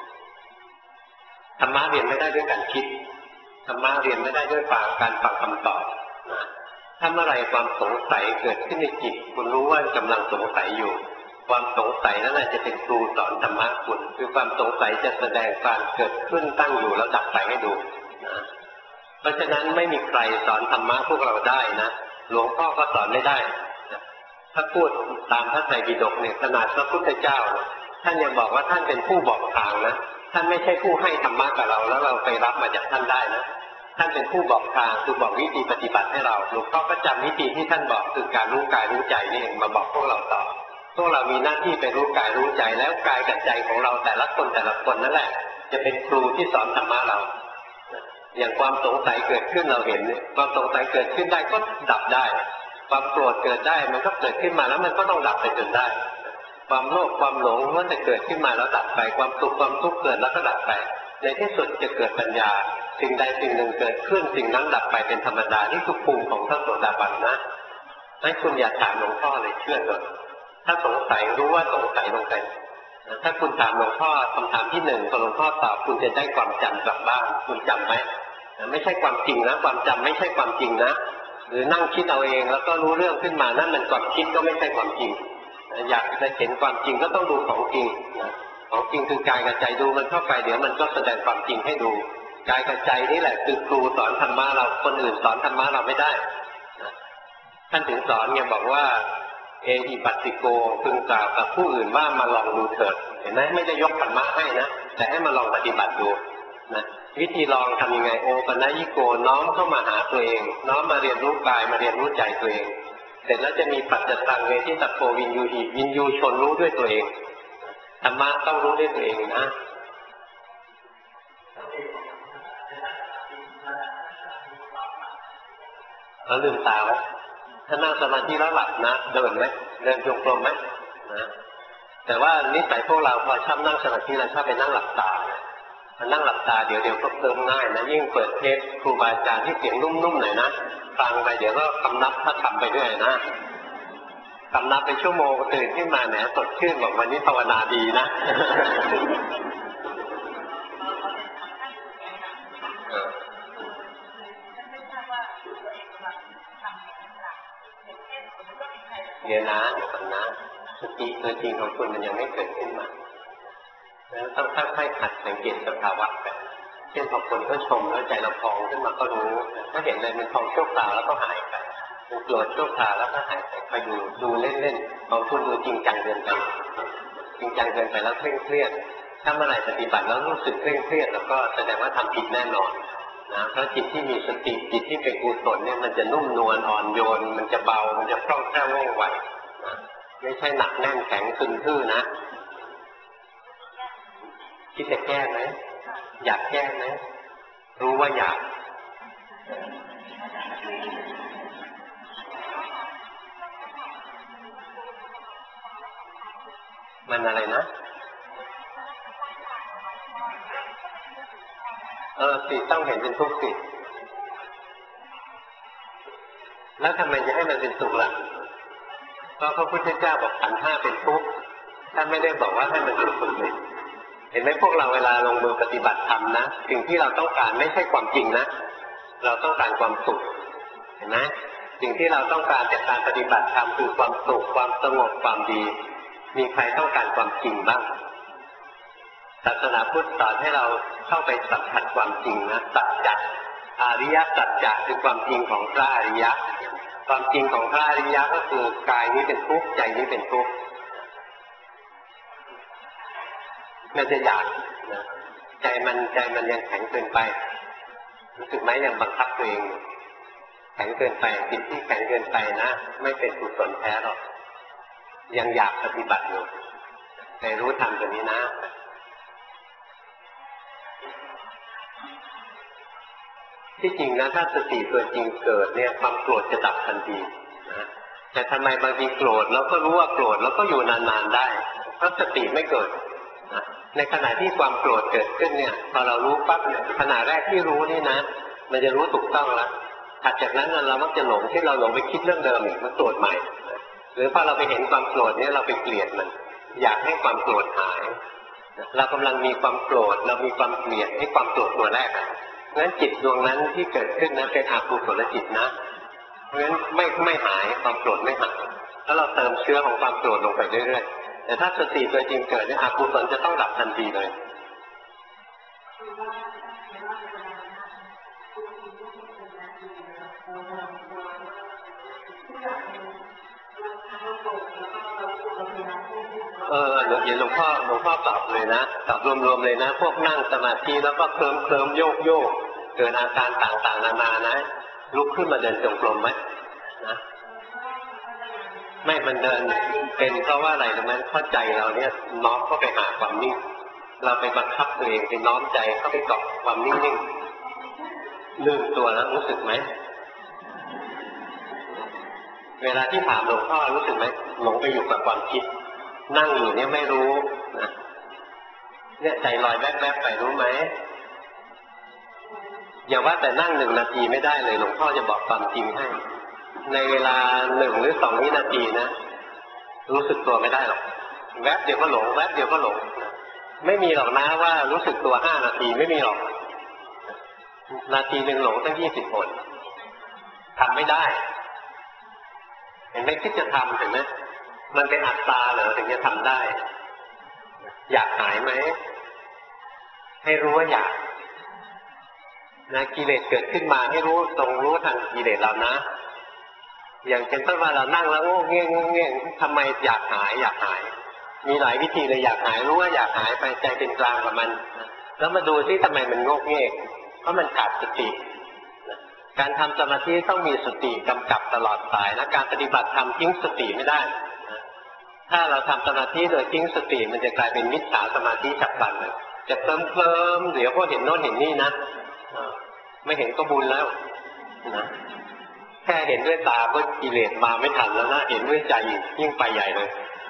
ธรรมะเรียนไม่ได้ด้วยการคิดธรรมะเรียนไม่ได้ด้วยการฟังคำตอบนะถ้าเมื่อไรความสงสัยเกิดขึ้นในจิตคุณรู้ว่ากำลังสงสัยอยู่ความสงสัยนั่นแหละจะเป็นครูสอนธรรมะคุณคือความสงสัยจะแสดงการเกิดขึ้นตั้งอยู่แล้วดับไปให้ดูนะเพราะฉะนั้นไม่มีใครสอนธรรมะพวกเราได้นะหลวงพ่อก็สอนไม่ได้นะถ้าพูดตามพระไตรปิฎกเนี่ยขนาดพระพุทธเจ้านะท่านยังบอกว่าท่านเป็นผู้บอกทางนะท่านไม่ใช่ผู้ให้ธรรมะกับเราแล้วเราไปรับมาจากท่านได้นะท่านเป็นผู้บอกทางคือบอกวิธีปฏิบัติให้เราหลวงพ่อก็จำวิธีที่ท่านบอกคือการรู้กายรู้ใจนี่เองมาบอกพวกเราต่อพวกเรามีหน้าที่ไปรู้กายรู้ใจแล้วกายกับใจของเราแต่ละคนนั่นแหละจะเป็นครูที่สอนธรรมะเราอย่างความสงสัยเกิดขึ้นเราเห็นความสงสัยเกิดขึ้นได้ก็ดับได้ความโกรธเกิดได้มันก็เกิดขึ้นมาแล้วมันก็ต้องดับไปจนได้ความโลภความหลงมันจะเกิดขึ้นมาแล้วดับไปความสุขความทุกข์เกิดแล้วก็ดับไปในที่สุดจะเกิดปัญญาสิ่งใดสิ่งหนึ่งเกิดขึ้นสิ่งนั้นดับไปเป็นธรรมดานี่คือภูมิของพระโสดาบันนะให้คุณอย่าถามหลวงพ่อเลยเชื่อเถอะถ้าสงสัยรู้ว่าสงสัยลงไปถ้าคุณถามหลวงพ่อคำถามที่หนึ่งพอหลวงพ่อตอบคุณจะได้ความจำกลับบ้านคุณจำไหมไม่ใช่ความจริงนะความจำไม่ใช่ความจริงนะหรือนั่งคิดเอาเองแล้วก็รู้เรื่องขึ้นมานั่นมันความคิดก็ไม่ใช่ความจริงอยากจะเห็นความจริงก็ต้องดูของจริงของจริงคือกายกับใจดูมันเข้าไปเดี๋ยวมันก็แสดงความจริงให้ดูกายกับใจนี่แหละคือครูสอนธรรมะเราคนอื่นสอนธรรมะเราไม่ได้ท่านถึงสอนเนี่ยบอกว่าเอหิปัสสิโกพึงกล่าวกับผู้อื่นว่ามาลองดูเถิดเห็นไหมไม่ได้ยกธรรมะให้นะแต่ให้มาลองปฏิบัติดูนะวิธีลองทำยังไงโอปัญญิโกน้อมเข้ามาหาตัวเองน้อมมาเรียนรู้กายมาเรียนรู้ใจตัวเองเสร็จแล้วจะมีปัจจตังเวทิตโกวินยูหิวินยูชนรู้ด้วยตัวเองธรรมะต้องรู้ด้วยตัวเองนะแล้วลืมตาไว้ถ้านั่งสมาธิแล้วหลับนะเดินไหมเดินจงกรมไหมนะแต่ว่านิสัยพวกเราพอชอบนั่งสมาธิเราชอบไปนั่งหลับตาพอนั่งหลับตาเดี๋ยวก็เคลิ้มง่ายนะยิ่งเปิดเทปครูบาอาจารย์ที่เสียงนุ่มๆหน่อยนะฟังไปเดี๋ยวก็คำนับถ้าทำไปด้วยนะคำนับเป็นชั่วโมงตื่นขึ้นมาแหนสดชื่นบอกวันนี้ภาวนาดีนะเดี๋ยวนะเดี๋ยวก่อนนะสติตัวจริงของคุณมันยังไม่เกิดขึ้นมาแล้วต้องค่อยๆหัดสังเกตสภาวะไปเช่นพอคนก็ชมแล้วใจเราพองขึ้นมาก็รู้ถ้าเห็นเลยมันพองชั่วคราวแล้วก็หายไปมันโกรธชั่วคราวแล้วก็หายไปไปดูเล่นๆบางคนดูจริงจังเกินไปจริงจังเกินไปแล้วเคร่งเครียดถ้าเมื่อไหร่ปฏิบัติแล้วรู้สึกเคร่งเครียดแล้วก็แสดงว่าทำผิดแน่นอนนะเพราะจิตที่มีสติจิตที่เป็นกุศลเนี่ยมันจะนุ่มนวลอ่อนโยนมันจะเบามันจะคล่องแคล่วว่องไวนะไม่ใช่หนักแน่นแข็งตึงทื่อนะคิดจะแก้ไหมอยากแก้ไหมรู้ว่าอยากมันอะไรนะสิต้องเห็นเป็นทุกข์สิแล้วทำไมจะให้มันเป็นสุขล่ะเพราะพระพุทธเจ้าบอกขันธ์ห้าเป็นทุกข์ท่านไม่ได้บอกว่าให้มันเป็นสุขเลยเห็นไหมพวกเราเวลาลงมือปฏิบัติธรรมนะสิ่งที่เราต้องการไม่ใช่ความจริงนะเราต้องการความสุขเห็นไหมสิ่งที่เราต้องการจากการปฏิบัติธรรมคือความสุขความสงบความดีมีใครต้องการความจริงบ้างศาสนาพุทธสอนให้เราเข้าไปสัมผัสความจริงนะสัจจะอริยสัจจะคือความจริงของพระอริยะความจริงของพระอริยะก็คือกายนี้เป็นทุกข์ใจนี้เป็นทุกข์มันจะอยากนะใจมันยังแข็งเกินไปรู้สึกไหมยังบังคับตัวเองแข็งเกินไปจิตที่แข็งเกินไปนะไม่เป็นกุศลแท้หรอกยังอยากปฏิบัติอยู่แต่รู้ทันตัวนี้นะที่จริงนะถ้าสติตัวจริงเกิดเนี่ยความโกรธจะดับทันทีนะแต่ทำไมบางทีโกรธแล้วก็รู้ว่าโกรธแล้วก็อยู่นานๆได้เพราะสติไม่เกิดนะในขณะที่ความโกรธเกิดขึ้นเนี่ยพอเรารู้ปั๊บเนี่ยขณะแรกที่รู้นี่นะมันจะรู้ถูกต้องแล้วถัดจากนั้นเรามักจะหลงที่เราหลงไปคิดเรื่องเดิมอีกมันโกรธใหม่หรือพอเราไปเห็นความโกรธเนี่ยเราไปเกลียดมันอยากให้ความโกรธหายเรากำลังมีความโกรธเรามีความเกลียดให้ความโกรธตัวแรกเพราะฉะนั้นจิตดวงนั้นที่เกิดขึ้นนะเป็นอกุศลจิตนะเพราะฉะนั้นไม่หายความโกรธไม่หายแล้วเราเติมเชื้อของความโกรธลงไปเรื่อยๆแต่ถ้าสติตัวจริงเกิดเนี่ยอกุศลจะต้องดับทันทีเลยเดี๋ยวหลวงพ่อตอบเลยนะตอบรวมๆเลยนะพวกนั่งสมาธิแล้วก็เคลิ้มโยกเกิดอาการต่างๆนานานะลุกขึ้นมาเดินจงกรมไหมนะไม่มันเดินเป็นเพราะว่าอะไรรู้ไหมเพราะใจเราเนี่ยน้อมเข้าไปหาความนิ่งเราไปบังคับตัวเองไปน้อมใจเข้าไปเกาะความนิ่งๆลืมตัวแล้วรู้สึกไหมเวลาที่ถามหลวงพ่อรู้สึกไหมหลงไปอยู่กับความคิดนั่งอยู่เนี่ยไม่รู้นะเนี่ยใจลอยแวบๆไปรู้ไหมอย่าว่าแต่นั่ง1 นาทีไม่ได้เลยหลวงพ่อจะบอกความจริงให้ในเวลา1 หรือ 2 วินาทีนะรู้สึกตัวไม่ได้หรอกแวบเดียวก็หลงแวบเดียวก็หลงไม่มีหรอกนะว่ารู้สึกตัว5 นาทีไม่มีหรอกนาที1หลงตั้ง20 หนทำไม่ได้เห็นไหมคิดจะทำเห็นไหมมันเป็นอัตตาเหรอถึงจะทำได้อยากหายไหมให้รู้ว่าอยากนะกิเลสเกิดขึ้นมาให้รู้ตรงรู้ทันกิเลสเรานะอย่างเช่นต้นว่าเรานั่งแล้วโง่เงี้ยทำไมอยากหายมีหลายวิธีเลยอยากหายรู้ว่าอยากหายไปใจเป็นกลางกับมันแล้วมาดูที่ทำไมมันโง่เงี้ยเพราะมันขาดสติการทำสมาธิต้องมีสติกำกับตลอดสายและการปฏิบัติธรรมทิ้งสติไม่ได้ถ้าเราทำสมาธิโดยทิ้งสติมันจะกลายเป็นมิจฉาสมาธิฉับพลันเลยจะเคลิ้มเดี๋ยวก็เห็นโน้นเห็นนี่นะไม่เห็นก็บุญแล้วนะแค่เห็นด้วยตาก็กิเลสมาไม่ทันแล้วนะเห็นด้วยใจยิ่งไปใหญ่เลย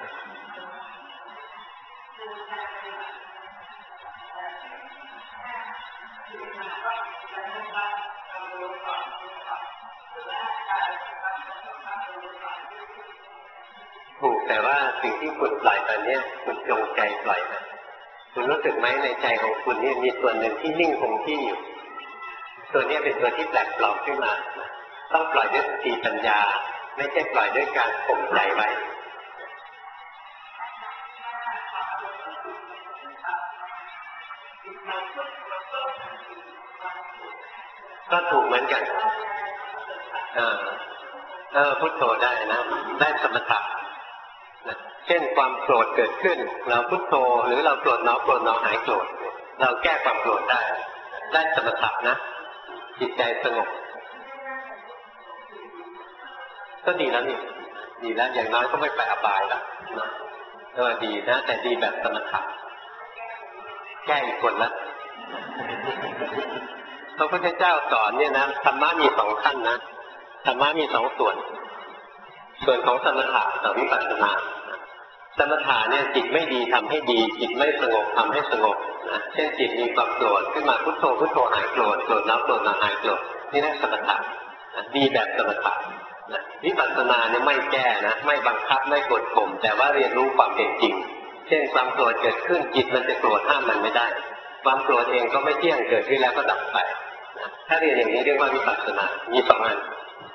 ถูกแต่ว่าสิ่งที่คุณปล่อยตอนนี้คุณจงใจปล่อยนะคุณรู้สึกไหมในใจของคุณนี่มีส่วนหนึ่งที่นิ่งคงที่อยู่ตัวนี้เป็นตัวที่แปลกปลอมขึ้นมาต้องปล่อยด้วยสติปัญญาไม่ใช่ปล่อยด้วยการข่มใจไว้ก็ถูกเหมือนกันพุทโธได้นะได้สมถะนะเช่นความโกรธเกิดขึ้นเราพุทโธหรือเราโกรธน้อหายโกรธเราแก้ความโกรธได้สมถะนะจิตใจสงบก็ดีแล้วนี่ดีแล้วอย่างน้อยก็ไม่ไปอบายแล้วนะดีนะแต่ดีแบบสมถะแก้อีกคนละพระพุทธเจ้าสอนเนี่ยนะธรรมะมี2ขั้นนะธรรมะมี2ส่วนของสมถะกับวิปัสสนาสมถะเนี่ยจิตไม่ดีทำให้ดีจิตไม่สงบทำให้สงบนะเช่นจิตมีความโกรธขึ้นมาพุทโธพุทโธหายโกรธโกรธแล้วหายโกรธนี่เรียกสมถะดีแบบสมถะวิปัสสนาเนี่ยไม่แก้นะไม่บังคับไม่กดข่มแต่ว่าเรียนรู้ความเป็นจริงเช่นความโกรธเกิดขึ้นจิตมันจะโกรธห้ามมันไม่ได้ความโกรธเองก็ไม่เที่ยงเกิดขึ้นแล้วก็ดับไปถ้าเรียนอย่างนี้เรียกว่าวิปัสสนามี2 อัน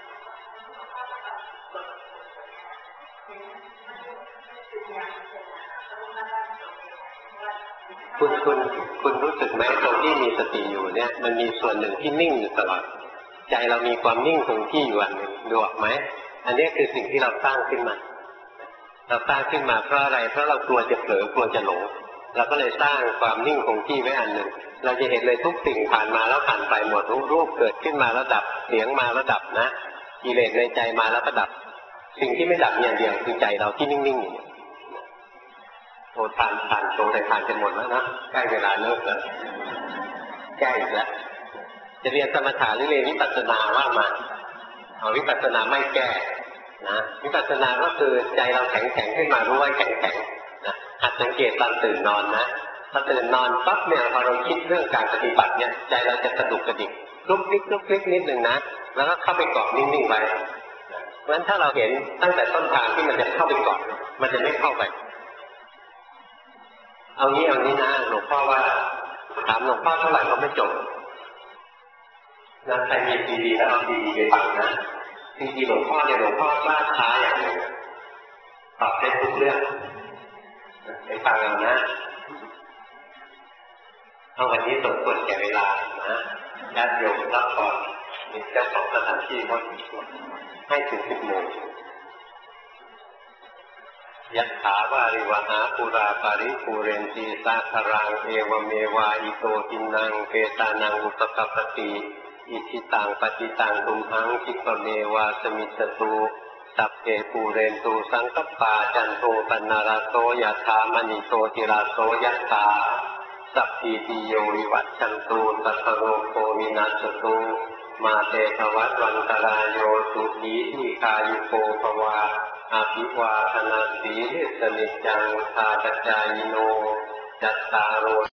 คุณรู้สึกไหมตรงที่มีสติอยู่เนี่ยมันมีส่วนหนึ่งที่นิ่งอยู่ตลอดใจเรามีความนิ่งคงที่อยู่อันหนึ่งดูออกไหมอันนี้คือสิ่งที่เราสร้างขึ้นมาเพราะอะไรเพราะเรากลัวจะเผลอกลัวจะหลงเราก็เลยสร้างความนิ่งคงที่ไว้อันหนึ่งเราจะเห็นเลยทุกสิ่งผ่านมาแล้วผ่านไปหมดรูปเกิดขึ้นมาแล้วดับเสียงมาแล้วดับนะกิเลสในใจมาแล้วก็ดับสิ่งที่ไม่ดับอย่างเดียวคือใจเราที่นิ่งๆอยู่โอ้ทานโชว์แต่ทานจะหมดแล้วนะใกล้เวลาเลิกแล้วใกล้แล้วจะเรียนสมถะหรือเรียนวิปัสสนาว่ามาเอาวิปัสสนาไม่แก้นะวิปัสสนาก็คือใจเราแข็งขึ้นมารู้ว่าแข็งนะหัดสังเกตตอนตื่นนอนนะพอตื่นนอนปั๊บเนี่ยพอเราคิดเรื่องการปฏิบัติเนี่ยใจเราจะกระดุกกระดิกลุกคลิกนิดนึงนะแล้วก็เข้าไปเกาะนิ่งๆไว้เพราะฉะนั้นถ้าเราเห็นตั้งแต่ต้นทางที่มันจะเข้าไปเกาะมันจะไม่เข้าไปเอางี้นะหลวงพ่อว่าถามหลวงพ่อเท่าไหร่ก็ไม่จบนะใครมีซีดีแล้วเอาซีดีไปฟังนะจริงๆหลวงพ่อล่าช้าอย่างหนึ่งตอบได้ทุกเรื่องไปฟังเอานะเอาวันนี้สมควรแก่เวลานะญาติโยมรับก่อนมีเจ้าของสถานที่เขาให้ถึง10 โมงยัตถาวาริวหาปุราปาริปูเรนตีสาคารังเอวเมวาอิโตทินังเกตานังอุปกัปปติอิทิตังปฏิตังตุมหังคิปเมวาสมิจตุสัพเพปูเรนตูสังคปาจันโทปนาราโสยถามณิโตติราโสยัตตาสัพพิติโยวิวัชชันตุสัพพโรโควินัสตุมาเตภวัตวันตรายโยสุขีทีคายุโกภวาอาภิวาทนาสีลิสนิจังทาจจายโนจัตตารโร